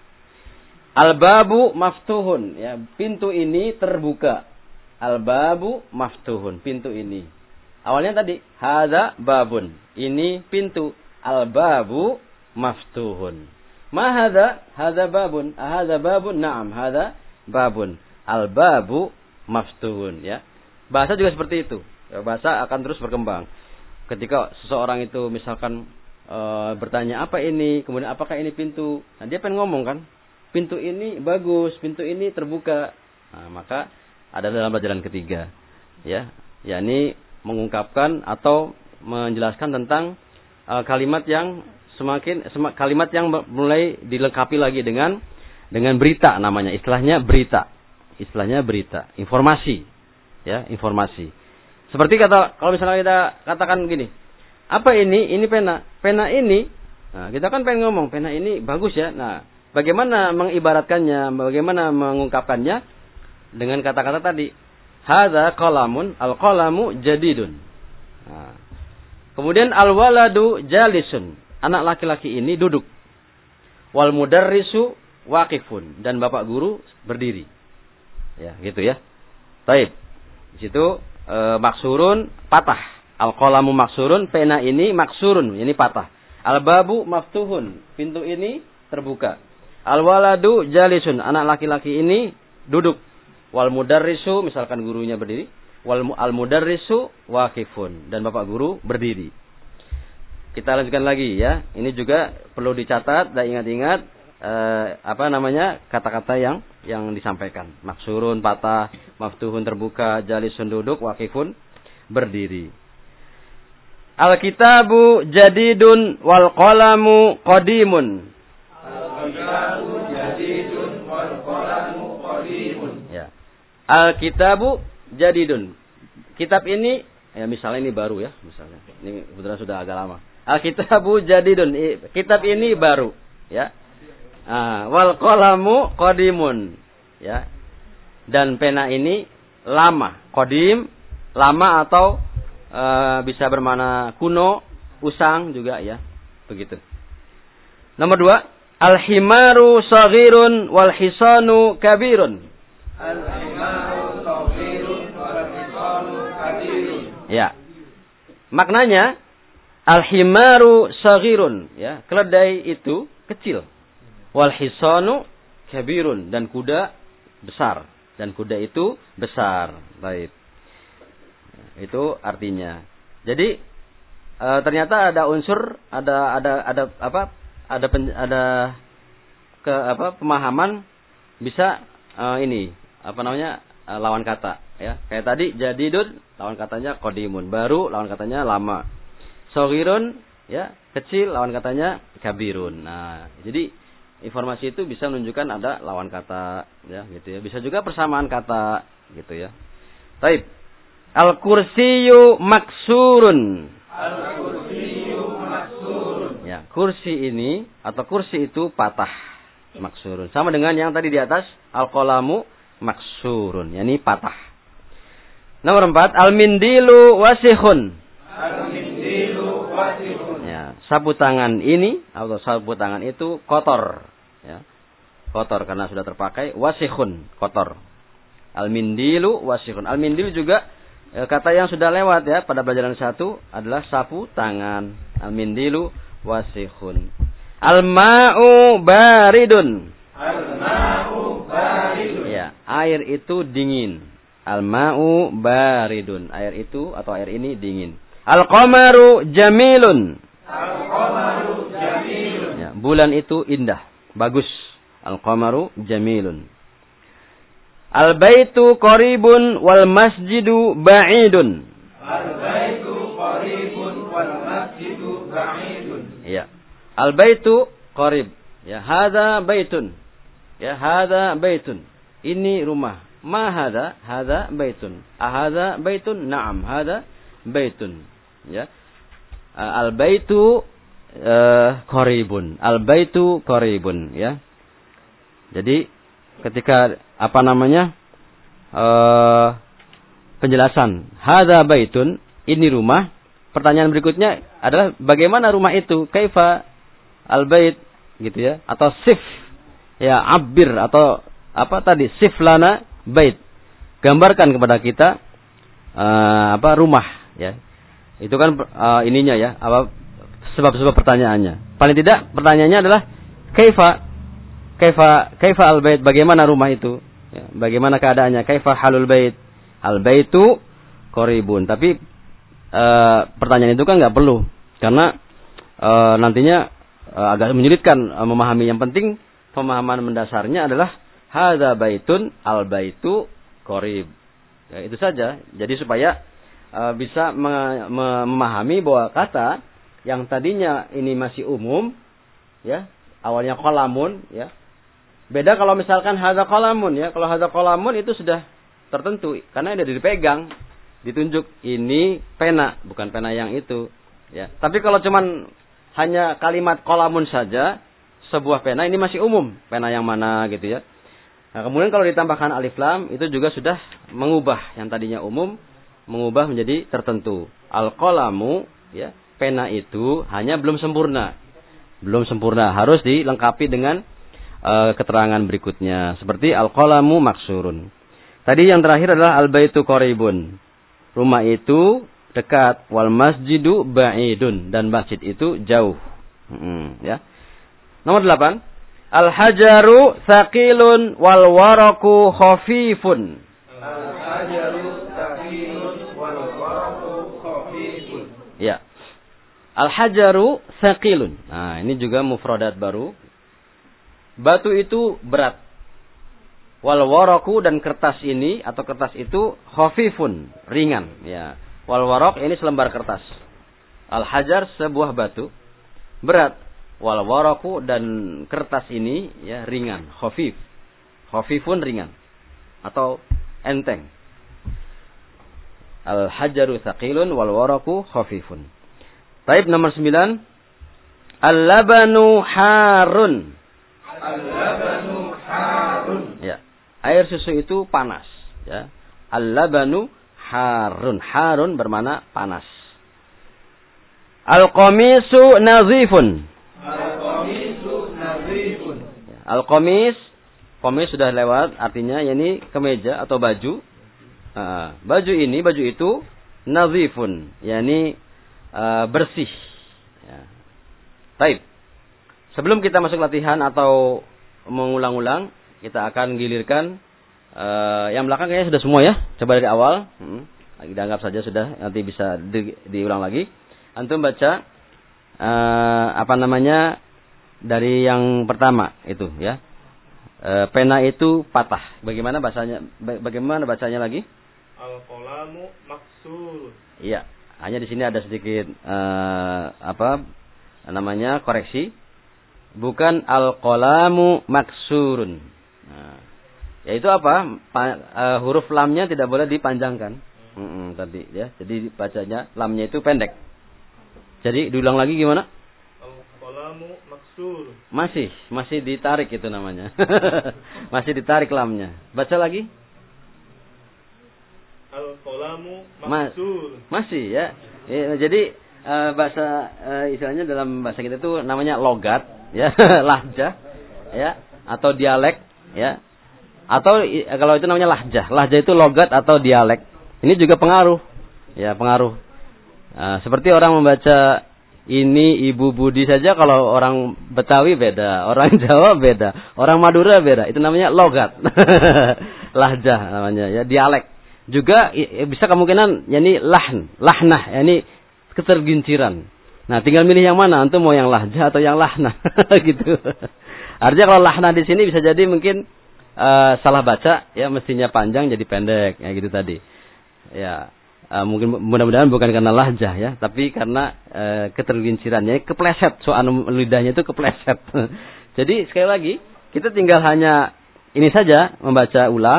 Al-babu maftuhun. Ya, pintu ini terbuka. Al-babu maftuhun. Pintu ini. Awalnya tadi. Hadza babun. Ini pintu. Al-babu maftuhun. Ma hadza? Hadza babun. Hadza babun? Naam. Hadza babun. Al-babu maftuhun. Ya. Bahasa juga seperti itu. Ya, bahasa akan terus berkembang. Ketika seseorang itu misalkan e, bertanya apa ini, kemudian apakah ini pintu? Nah, dia pengen ngomong kan, pintu ini bagus, pintu ini terbuka. Nah, maka ada dalam pelajaran ketiga, ya, yakni mengungkapkan atau menjelaskan tentang e, kalimat yang semakin sem, kalimat yang mulai dilengkapi lagi dengan dengan berita namanya, istilahnya berita, istilahnya berita, informasi, ya, informasi. Seperti kata, kalau misalnya kita katakan begini, apa ini? Ini pena. Pena ini, nah, kita kan pengen ngomong, pena ini bagus ya. Nah, bagaimana mengibaratkannya, bagaimana mengungkapkannya dengan kata-kata tadi. Hadza qalamun, al-qalamu jadidun. Nah, kemudian al-waladu jalisun. Anak laki-laki ini duduk. Wal mudarrisu waqifun. Dan bapak guru berdiri. Ya, gitu ya. Baik. Di situ E, maksurun patah. Al-qalamu maksurun, pena ini maksurun, ini patah. Al-babu maftuhun, pintu ini terbuka. Al-waladu jalisun, anak laki-laki ini duduk. Wal mudarrisu, misalkan gurunya berdiri. Wal al-mudarrisu waqifun, dan bapak guru berdiri. Kita lanjutkan lagi ya. Ini juga perlu dicatat dan ingat-ingat eh, apa namanya kata-kata yang yang disampaikan. Maksurun patah, maftuhun terbuka, jalisun duduk, waqifun berdiri. Al-kitabu jadidun wal qalamu qadimun. Al-kitabu jadidun wal qalamu qadimun. Ya. Al-kitabu jadidun. Kitab ini ya misalnya ini baru ya, misalnya. Ini kebetulan sudah agak lama. Al-kitabu jadidun. Kitab ini baru, ya. Ah, wal qalamu qadimun, ya. Dan pena ini lama, qadim, lama atau e, bisa bermakna kuno, usang juga ya, begitu. Nomor dua, al-himaru saghirun wal hisanu kabirun. Al-himaru saghirun wal hisanu kabirun. Ya. Maknanya al-himaru saghirun, ya, keledai itu kecil. Wal hisanu kabirun, dan kuda besar, dan kuda itu besar. Baik. Itu artinya. Jadi e, ternyata ada unsur, ada ada ada apa? Ada pen, ada ke apa? Pemahaman bisa e, ini apa namanya? E, lawan kata, ya. Kayak tadi jadidun, lawan katanya qadimun, baru lawan katanya lama. Saghirun, ya, kecil, lawan katanya kabirun. Nah, jadi informasi itu bisa menunjukkan ada lawan kata, ya, gitu ya. Bisa juga persamaan kata, gitu ya. Baik. Al-kursiyu maksurun. Al-kursiyu maksurun. Ya, kursi ini atau kursi itu patah, maksurun. Sama dengan yang tadi di atas, al-qalamu maksurun, yakni patah. Nomor empat, al-mindilu wasihun. Al-mindilu wasihun. Ya, sapu tangan ini atau sapu tangan itu kotor, ya. Kotor karena sudah terpakai, wasihun, kotor. Al-mindilu wasihun. Al-mindilu juga e, kata yang sudah lewat ya pada pelajaran satu adalah sapu tangan. Al-mindilu wasihun. Al-ma'u baridun. Al-ma'u baridun. Ya, air itu dingin. Al-ma'u baridun. Air itu atau air ini dingin. Al-qamaru jamilun. Al-qamaru jamilun. Ya, bulan itu indah, bagus. Al-qamaru jamilun. Al-baitu qaribun wal masjidu ba'idun. Al-baitu qaribun wal masjidu ba'idun. Ya. Al-baitu qarib. Ya, hadza baitun. Ya, hadza baitun. Ini rumah. Ma hadza? Hadza baitun. Ahadza baitun? Na'am, hadza baitun. Ya. Al baitu uh, qaribun. Al baitu qaribun, ya. Jadi ketika apa namanya? Uh, penjelasan hadza baitun, ini rumah. Pertanyaan berikutnya adalah bagaimana rumah itu? Kaifa al bait, gitu ya. Atau sif, ya, abir atau apa tadi? Sif lana bait. Gambarkan kepada kita uh, apa rumah, ya. Itu kan uh, ininya ya, apa sebab-sebab pertanyaannya. Paling tidak pertanyaannya adalah kaifa kaifa kaifa al bait, bagaimana rumah itu? Ya, bagaimana keadaannya? Kaifa halul bait? Al baitu qaribun. Tapi e, pertanyaan itu kan nggak perlu, karena e, nantinya e, agak menyulitkan e, memahami. Yang penting pemahaman mendasarnya adalah hadza baitun, al baitu qarib. Ya, itu saja. Jadi supaya e, bisa me, me, memahami bahwa kata yang tadinya ini masih umum, ya, awalnya qalamun, ya. Beda kalau misalkan hadza qalamun, ya. Kalau hadza qalamun itu sudah tertentu karena sudah dipegang, ditunjuk ini pena, bukan pena yang itu, ya. Tapi kalau cuman hanya kalimat qalamun saja, sebuah pena, ini masih umum, pena yang mana gitu, ya. Nah, kemudian kalau ditambahkan alif lam itu juga sudah mengubah yang tadinya umum, mengubah menjadi tertentu. Al qalamu, ya, pena itu hanya belum sempurna. Belum sempurna, harus dilengkapi dengan Uh, keterangan berikutnya seperti al-qalamu maksurun. Tadi yang terakhir adalah al-baitu qaribun. Rumah itu dekat, wal masjidu ba'idun, dan masjid itu jauh. Hmm, ya. Nomor delapan, al-hajaru tsaqilun wal waraku khafifun. Al-hajaru tsaqilun wal waraku khafifun. Ya. Al-hajaru tsaqilun. Nah, ini juga mufradat baru. Batu itu berat. Wal waraku, dan kertas ini atau kertas itu khafifun, ringan, ya. Wal waraq ini selembar kertas. Al hajar sebuah batu berat. Wal waraku, dan kertas ini ya ringan, khafif. Khafifun, ringan atau enteng. Al hajaru tsaqilun wal waraku khafifun. Taib nomor sembilan. Al labanu harun. Al-labanu harun. Ya, air susu itu panas, ya. Al-labanu harun. Harun bermakna panas. Al-qamisu nazifun. Al-qamisu nazifun. Al-qamis, qamis sudah lewat, artinya yakni kemeja atau baju. Uh, baju ini, baju itu nazifun, yakni uh, bersih. Ya. Baik. Sebelum kita masuk latihan atau mengulang-ulang, kita akan gilirkan uh, yang belakang kayaknya sudah semua, ya. Coba dari awal, hmm. lagi dianggap saja sudah, nanti bisa di, diulang lagi. Antum baca uh, apa namanya dari yang pertama itu, ya. Uh, pena itu patah. Bagaimana bacanya? Bagaimana bacanya lagi? Al-qalamu maksur. Iya, hanya di sini ada sedikit uh, apa namanya koreksi. Bukan al-qalamu maksurun. Nah, yaitu apa? Pa, uh, huruf lamnya tidak boleh dipanjangkan. Mm-mm, tadi, ya. Jadi bacanya lamnya itu pendek. Jadi diulang lagi gimana? Al-qalamu maksur. Masih, masih ditarik itu namanya. Masih ditarik lamnya. Baca lagi. Al-qalamu maksur. Masih, ya. ya jadi uh, bahasa uh, istilahnya dalam bahasa kita itu namanya logat. Ya, lahjah, ya, atau dialek, ya, atau kalau itu namanya lahjah. Lahjah itu logat atau dialek. Ini juga pengaruh, ya, pengaruh. Nah, seperti orang membaca ini Ibu Budi saja, kalau orang Betawi beda, orang Jawa beda, orang Madura beda. Itu namanya logat, lahjah namanya, ya, dialek. Juga bisa kemungkinan, yakni lahn, lahnah, yakni keterginciran. Nah, tinggal milih yang mana, antum mau yang lahjah atau yang lahnah, gitu. Artinya kalau lahnah di sini bisa jadi mungkin uh, salah baca, ya, mestinya panjang jadi pendek, ya, gitu tadi. Ya, uh, mungkin mudah-mudahan bukan karena lahjah, ya, tapi karena uh, ketergincirannya, kepleset, soal lidahnya itu kepleset. Jadi sekali lagi kita tinggal hanya ini saja membaca ulang,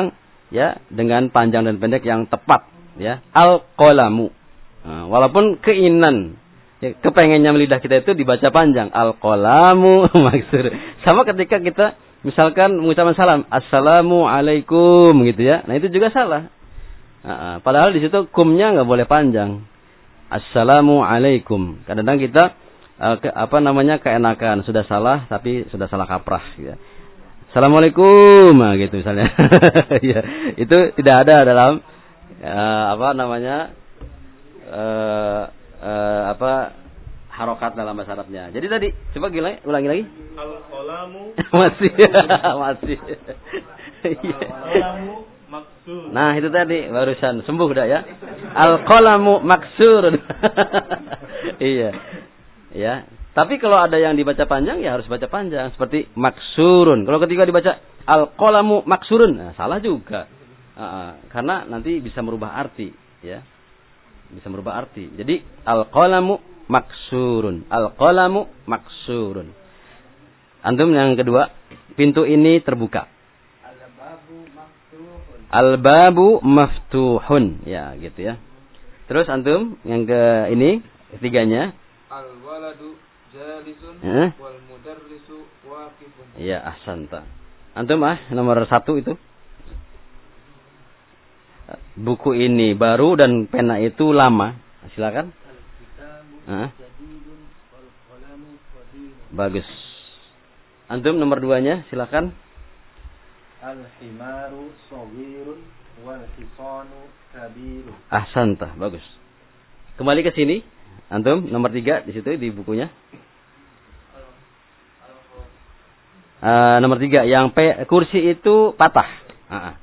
ya dengan panjang dan pendek yang tepat, ya. Al-qalamu. Nah, walaupun keinginan, ya, kepengennya lidah kita itu dibaca panjang, al-qalamu maksur. Sama ketika kita misalkan mengucapkan salam, assalamu alaikum gitu ya. Nah, itu juga salah. Nah, padahal di situ kumnya nggak boleh panjang. Assalamu alaikum. Kadang-kadang kita uh, ke, apa namanya keenakan, sudah salah tapi sudah salah kaprah gitu. Assalamualaikum, nah, gitu misalnya. Ya, itu tidak ada dalam uh, apa namanya uh, uh, apa harokat dalam bahasa Arabnya. Jadi tadi coba gila, ulangi lagi. Al-qalamu masih masih. Al-qalamu maksur. Nah, itu tadi barusan sembuh dah ya. Al-qalamu maksurun. Iya. Ya. Tapi kalau ada yang dibaca panjang ya harus baca panjang seperti maksurun. Kalau ketika dibaca al-qalamu maksurun, nah, salah juga. Uh, karena nanti bisa merubah arti, ya. Bisa merubah arti. Jadi al-qalamu maksurun. Al-qalamu maksurun. Antum yang kedua, pintu ini terbuka. Al-babu maftuhun. Al-babu maftuhun, ya gitu ya. Terus antum yang ke ini ketiganya, Al-waladu jalisun eh? wal mudarrisu waqifun. Iya, ahsanta. Antum ah nomor satu itu. Buku ini baru dan pena itu lama. Silakan. Ah. Bagus. Antum nomor duanya, silakan. Al-himaru shaghirun wal hisanu kabirun. Ahsanta, bagus. Kembali ke sini. Antum nomor tiga di situ di bukunya. Uh, nomor tiga yang P, kursi itu patah. Uh-uh.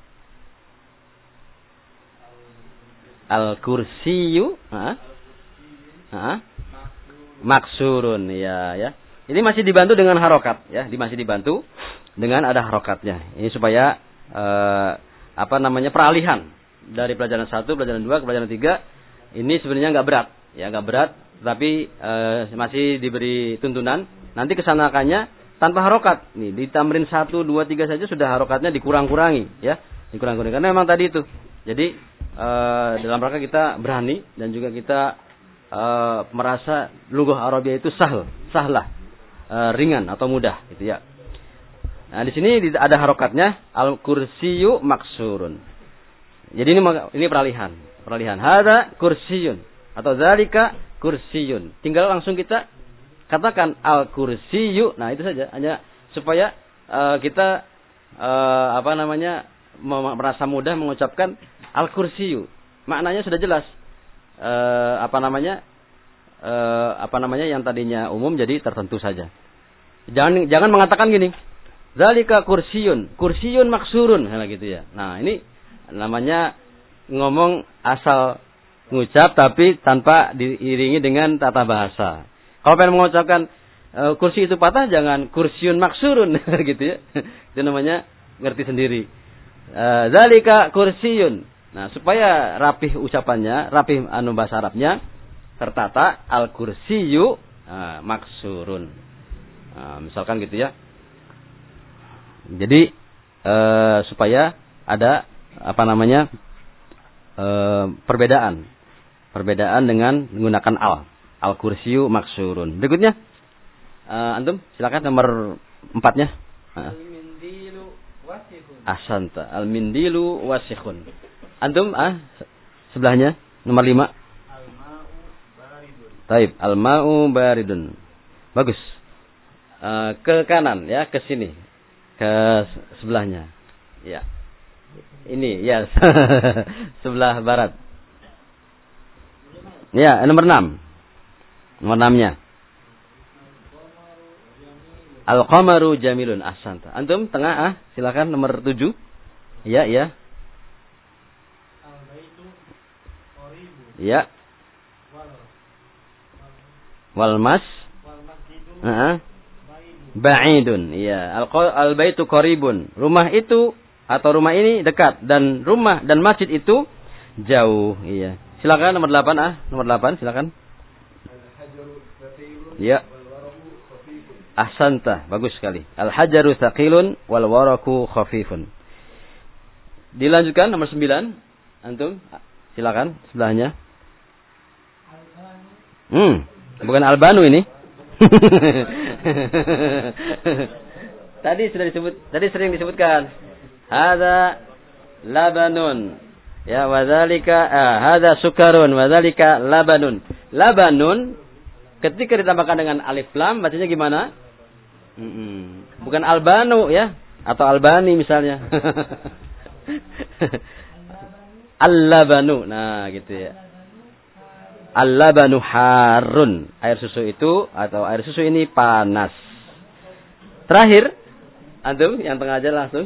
Al-kursiyu, uh-uh. Uh-uh. Maksurun, ya ya. Ini masih dibantu dengan harokat, ya. Ini masih dibantu dengan ada harokatnya. Ini supaya uh, apa namanya peralihan dari pelajaran satu, pelajaran dua ke pelajaran tiga. Ini sebenarnya nggak berat. Ya nggak berat, tapi e, masih diberi tuntunan. Nanti kesanakannya tanpa harokat. Nih di tamrin satu, dua, tiga saja sudah harokatnya dikurang-kurangi, ya, dikurang-kurangi. Karena memang tadi itu. Jadi e, dalam rangka kita berani dan juga kita e, merasa lughah Arabia itu sahl, sahlah, e, ringan atau mudah, gitu ya. Nah di sini ada harokatnya al-kursiyu maksurun. Jadi ini ini peralihan, peralihan. Hada kursiyun. Atau zalika kursiyun. Tinggal langsung kita katakan al-kursiyu. Nah, itu saja. Hanya supaya uh, kita uh, apa namanya merasa mudah mengucapkan al-kursiyu. Maknanya sudah jelas. Uh, apa namanya? Uh, apa namanya yang tadinya umum jadi tertentu saja. Jangan jangan mengatakan gini. Zalika kursiyun. Kursiyun maksurun, kayak gitu ya. Nah, ini namanya ngomong asal ngucap tapi tanpa diiringi dengan tata bahasa. Kalau pengen mengucapkan e, kursi itu patah, jangan kursiun maksurun gitu ya. Itu namanya ngerti sendiri. E, zalika kursiyun. Nah, supaya rapih ucapannya, rapih anu bahasa Arabnya, tertata al-kursiyu e, maksurun. Nah, misalkan gitu ya. Jadi e, supaya ada apa namanya e, perbedaan. Perbedaan dengan menggunakan al. Al-kursiyu maksurun. Berikutnya. Uh, antum, silakan nomor empatnya. Uh. Al-mindilu wasikhun. Ahsanta. Al-mindilu wasikhun. Antum, ah, sebelahnya. Nomor lima. Al-ma'u baridun. Taib. Al-ma'u baridun. Bagus. Uh, ke kanan, ya, ke sini. Ke sebelahnya. Ya. Ini, ya. Sebelah barat. Ya, nomor enam. Nomor enam-nya. Al-qamaru jamilun. Ahsanta. Antum tengah, ah, silakan nomor tujuh. Ya, ya. Al-baitu qaribun. Ya. Wal mas. Wal masjidu Heeh. baidun. Ba'idun. Iya. Al-baitu qaribun. Rumah itu atau rumah ini dekat dan rumah dan masjid itu jauh. Iya. Silakan nomor delapan, ah, nomor delapan silakan. Ya. Ahsanta, bagus sekali. Al-hajaru thaqilun wal waraku khafifun. Dilanjutkan nomor sembilan. Antum, silakan sebelahnya. Hmm, bukan albanu ini. Tadi sudah disebut, tadi sering disebutkan. Hadza labanun. Ya, wadzalika ah, hadza sukarun, wadzalika labanun. Labanun ketika ditambahkan dengan alif lam bacanya gimana? Hmm, bukan albanu ya, atau albani misalnya. Al-labanu. Nah, gitu ya. Al-labanu harun. Air susu itu atau air susu ini panas. Terakhir, antum yang tengah aja langsung.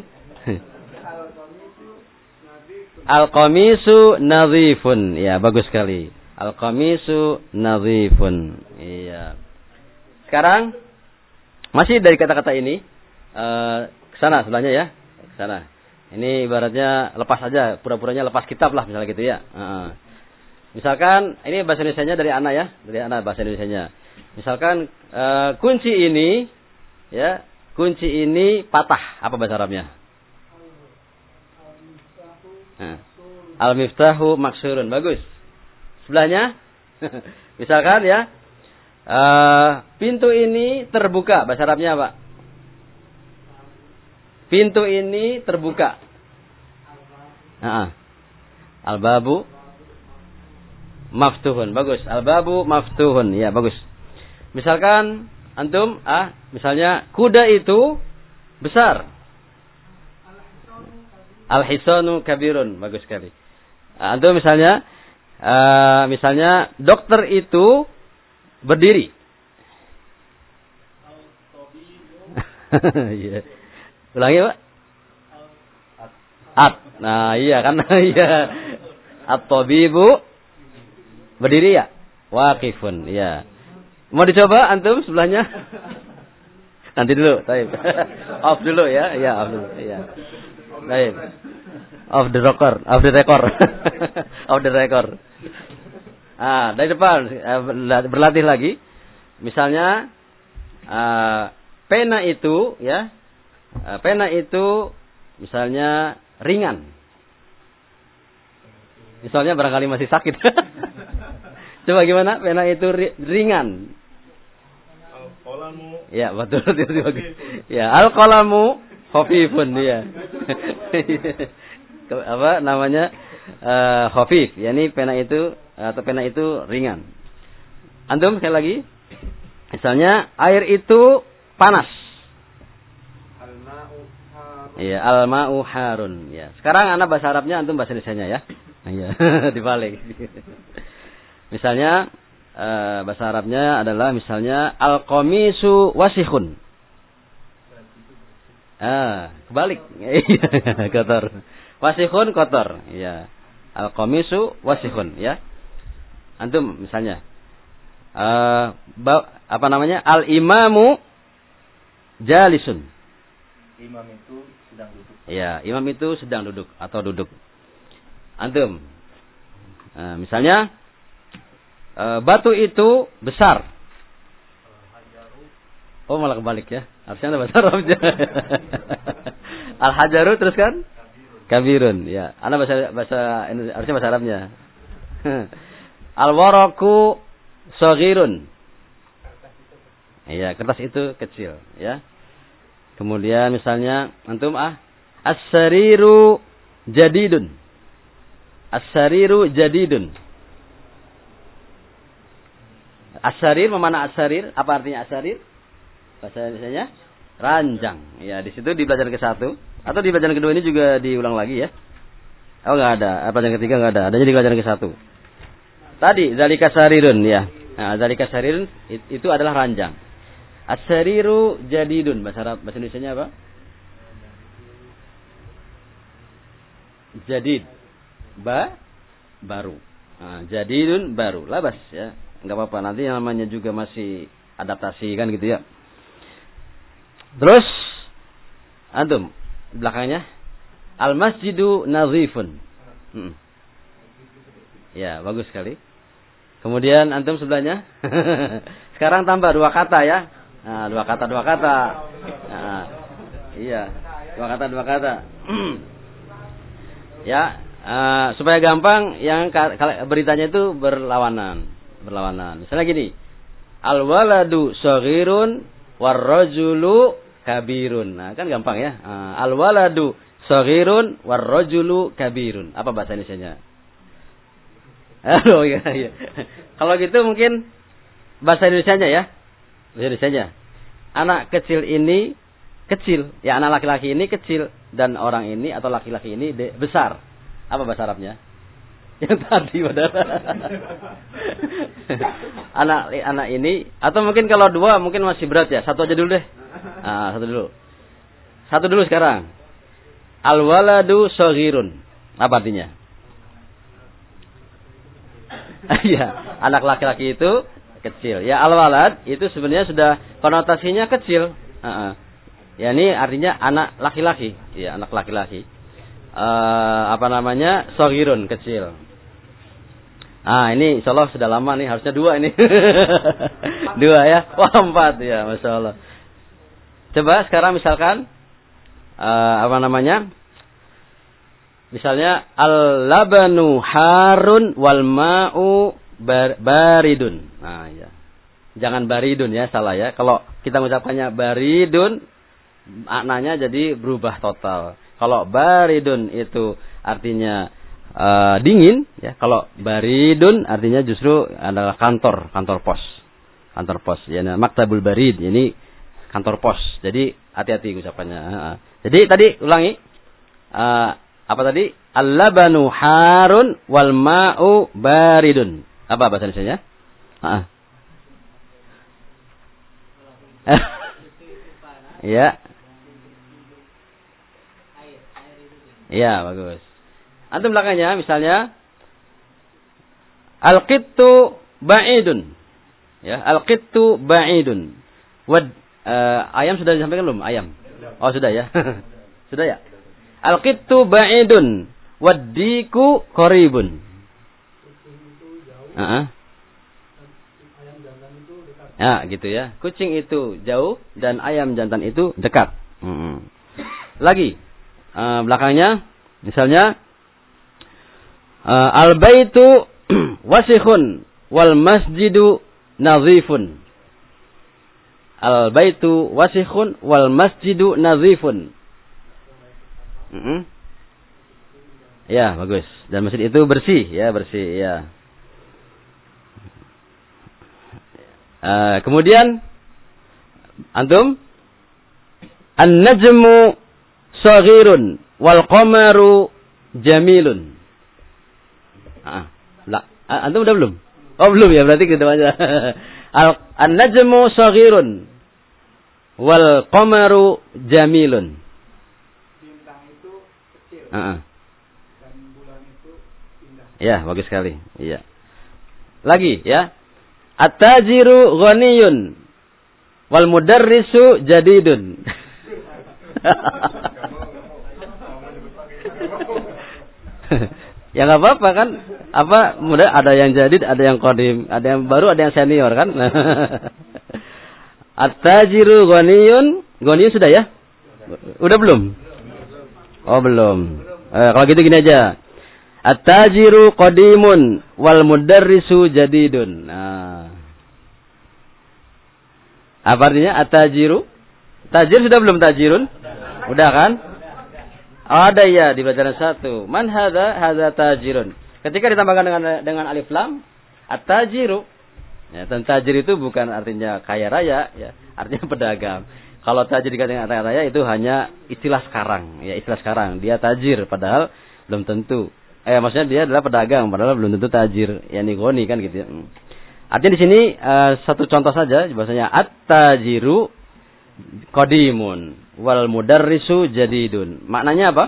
Al-qamisu nadhifun. Ya, bagus sekali. Al-qamisu nadhifun. Iya. Sekarang masih dari kata-kata ini uh, ke sana sebelahnya ya. Ke sana. Ini ibaratnya lepas saja, pura-puranya lepas kitab lah misalnya gitu ya. Uh, misalkan ini bahasa Indonesianya dari Ana ya, dari Ana bahasa Indonesianya. Misalkan uh, kunci ini ya, kunci ini patah, apa bahasa Arabnya? Uh, Al-miftahu maksurun, bagus. Sebelahnya misalkan ya, uh, pintu ini terbuka, bahasa Arabnya apa? Pintu ini terbuka. Nah, al-babu maftuhun. Bagus. Al-babu maftuhun. Ya, bagus. Misalkan antum, ah, misalnya kuda itu besar. Al-hisanu kabirun. Bagus sekali. Antum misalnya, uh, misalnya dokter itu berdiri. Iya. Ulangi, Pak. At. Nah, iya kan? Iya. At-tabibu berdiri ya? Waqifun, iya. Mau dicoba antum sebelahnya? Nanti dulu, baik. Off dulu ya. Iya, off dulu. Iya. Baik. Off the record, off the record. Off the record. Ah, dari depan berlatih lagi. Misalnya uh, pena itu ya. Pena itu misalnya ringan. Misalnya barangkali masih sakit. Coba gimana? Pena itu ringan. Al-qalamu. Ya, betul itu bagus. Ya, al-qalamu khafifun dia. Apa namanya? Uh, khafif. Yani pena itu atau pena itu ringan. Antum sekali lagi. Misalnya air itu panas. Iya, al-ma'u harun. Ya. Sekarang anak bahasa Arabnya, antum bahasa Indonesianya ya. Iya, dibalik. Misalnya uh, bahasa Arabnya adalah misalnya al-qamisu wasihun. Ah, kebalik. Kotor. Wasihun kotor. Iya. Al-qamisu wasihun ya. Antum misalnya uh, apa namanya? Al-imamu jalisun. Imam itu sedang duduk. Ya, imam itu sedang duduk atau duduk. Antum, nah, misalnya uh, batu itu besar. Oh malah kebalik ya. Harusnya ada bahasa Arabnya. Al-hajaru terus kan? Kabirun. Ya, ana bahasa bahasa harusnya bahasa Arabnya. Al-waraku shaghirun. Iya, kertas itu kecil, ya. Kemudian misalnya antum ah as-sariru jadidun. As-sariru jadidun. As-sarir mana as-sarir? Apa artinya as-sarir? Bahasa Indonesianya ranjang. Ya, di situ di pelajaran ke satu atau di pelajaran kedua ini juga diulang lagi ya. Oh enggak ada. Pelajaran ketiga enggak ada. Adanya di pelajaran ke satu. Tadi zalika sarirun ya. Nah, zalika sarirun itu adalah ranjang. As-sariru jadidun. Bahasa Arab, bahasa Indonesianya apa? Jadid. Ba baru. Nah, jadidun baru. Labas ya. Enggak apa-apa. Nanti yang namanya juga masih adaptasi kan gitu ya. Terus antum belakangnya al-masjidu nadhifun. Hmm. Ya, bagus sekali. Kemudian antum sebelahnya. Sekarang tambah dua kata ya. Nah, dua kata dua kata. Nah, iya, dua kata dua kata. Ya, uh, supaya gampang yang beritanya itu berlawanan, berlawanan. Misalnya gini, al-waladu shaghirun war-rajulu kabirun. Nah, kan gampang ya. Uh, al-waladu shaghirun war-rajulu kabirun. Apa bahasa Indonesianya? Oh iya, iya. Kalau gitu mungkin bahasa Indonesianya ya. Bahasa Indonesianya. Anak kecil ini kecil, ya anak laki-laki ini kecil dan orang ini atau laki-laki ini de- besar. Apa bahasa Arabnya? Yang tadi padahal. anak anak ini atau mungkin kalau dua mungkin masih berat ya. Satu aja dulu deh. Ah, satu dulu. Satu dulu sekarang. Al-waladu shaghirun. Apa artinya? Iya, anak laki-laki itu kecil. Ya al-walad itu sebenarnya sudah konotasinya kecil. Uh-uh. Ya ini artinya anak laki-laki. Ya anak laki-laki. Uh, apa namanya? Shaghirun, kecil. Ah ini insyaallah sudah lama nih, harusnya dua ini. Dua ya, wah empat ya, masya Allah. Coba sekarang misalkan uh, apa namanya? Misalnya al-labanu harun wal ma'u bar, baridun. Nah ya. Jangan baridun ya, salah ya. Kalau kita mengucapkannya baridun maknanya jadi berubah total. Kalau baridun itu artinya uh, dingin ya. Kalau baridun artinya justru adalah kantor, kantor pos. Kantor pos ya, nah, maktabul barid ini kantor pos. Jadi hati-hati ucapannya. Jadi tadi ulangi. Uh, Apa tadi? Al-labanu harun wal ma'u baridun. Apa bahasa Indonesianya? Heeh. Ya. Ya, bagus. Antum belakangnya misalnya al-qittu ba'idun. Ya, al-qittu ba'idun. Wad uh, ayam sudah disampaikan belum? Ayam. Oh, sudah ya. Sudah ya? Al-qittu ba'idun wad-diku qaribun. Heeh. Ya, gitu ya. Kucing itu jauh dan ayam jantan itu dekat. Hmm. Lagi uh, belakangnya misalnya uh, al-baitu wasikhun wal masjidu nadhifun. Al-baitu wasikhun wal masjidu nadhifun. Mm-hmm. Ya, bagus. Dan masjid itu bersih, ya, bersih, ya. Uh, kemudian antum an-najmu shaghirun wal qamaru jamilun. Ah, la, antum udah belum? Oh, belum ya, berarti gitu aja. An-najmu shaghirun wal qamaru jamilun. Uh-uh. Dan bulan itu indah. Ya, bagus sekali. Iya. Lagi ya. At-tajiru ghaniyun wal mudarrisu jadidun. Ya enggak apa-apa kan? Apa mudah ada yang jadid, ada yang qadim, ada yang baru, ada yang senior kan? At-tajiru ghaniyun, ghaniyun sudah ya? Udah belum? Oh belum. Eh, kalau gitu gini aja. At-tajiru qadimun wal mudarrisu jadidun. Nah. Apa artinya at-tajiru? Tajir sudah belum tajirun? Udah kan? Oh, ada ya di pelajaran satu. Man hadza? Hadza tajirun. Ketika ditambahkan dengan dengan alif lam, at-tajiru. Ya, dan tajir itu bukan artinya kaya raya, ya, artinya pedagang. Kalau tajir dikatakan kaya raya itu hanya istilah sekarang, ya istilah sekarang. Dia tajir padahal belum tentu. Eh maksudnya dia adalah pedagang padahal belum tentu tajir. Ya nigoni kan gitu ya. Artinya di sini uh, satu contoh saja bahasanya at-tajiru qadimun wal mudarrisu jadidun. Maknanya apa?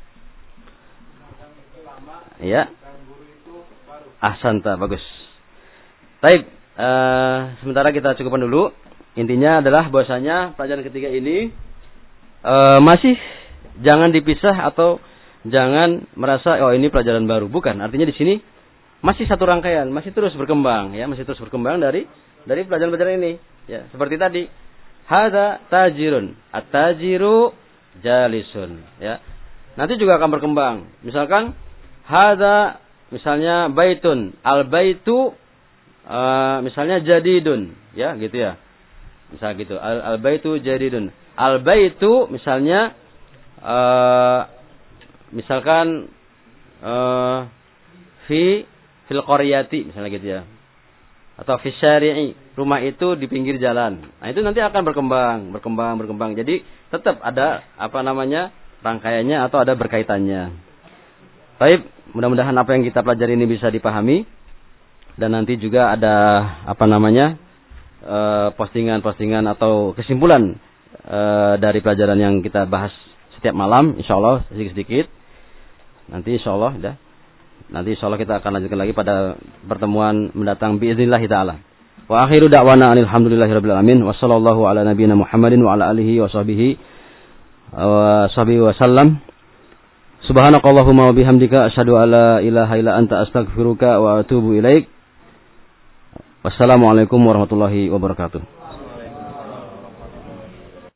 Ya. Ahsanta, bagus. Baik, uh, sementara kita cukupkan dulu. Intinya adalah bahwasanya pelajaran ketiga ini e, masih jangan dipisah atau jangan merasa oh ini pelajaran baru. Bukan, artinya di sini masih satu rangkaian, masih terus berkembang ya, masih terus berkembang dari dari pelajaran-pelajaran ini. Ya, seperti tadi. Hadza tajirun, at-tajiru jalisun, ya. nanti juga akan berkembang. Misalkan hadza misalnya baitun, al baitu uh, misalnya jadidun, ya gitu ya. Misal gitu, al, al baitu jadidun. Al baitu misalnya uh, misalkan uh, fi fil qaryati misalnya gitu ya. Atau fi syari'i, rumah itu di pinggir jalan. Nah, itu nanti akan berkembang, berkembang, berkembang. Jadi tetap ada apa namanya? Rangkaiannya atau ada berkaitannya. Baik, mudah-mudahan apa yang kita pelajari ini bisa dipahami dan nanti juga ada apa namanya? Uh, postingan-postingan atau kesimpulan uh, dari pelajaran yang kita bahas setiap malam, insyaallah sedikit-sedikit. Nanti insyaallah ya. Nanti insyaallah kita akan lanjutkan lagi pada pertemuan mendatang biiznillah taala. Wa akhiru da'wana alhamdulillahirabbil alamin wa sallallahu ala nabiyyina Muhammadin wa ala alihi wa sahbihi wa sahbihi wasallam. Subhanakallahumma wa bihamdika asyhadu an la ilaha illa anta astaghfiruka wa atubu ilaik. Wassalamualaikum warahmatullahi wabarakatuh.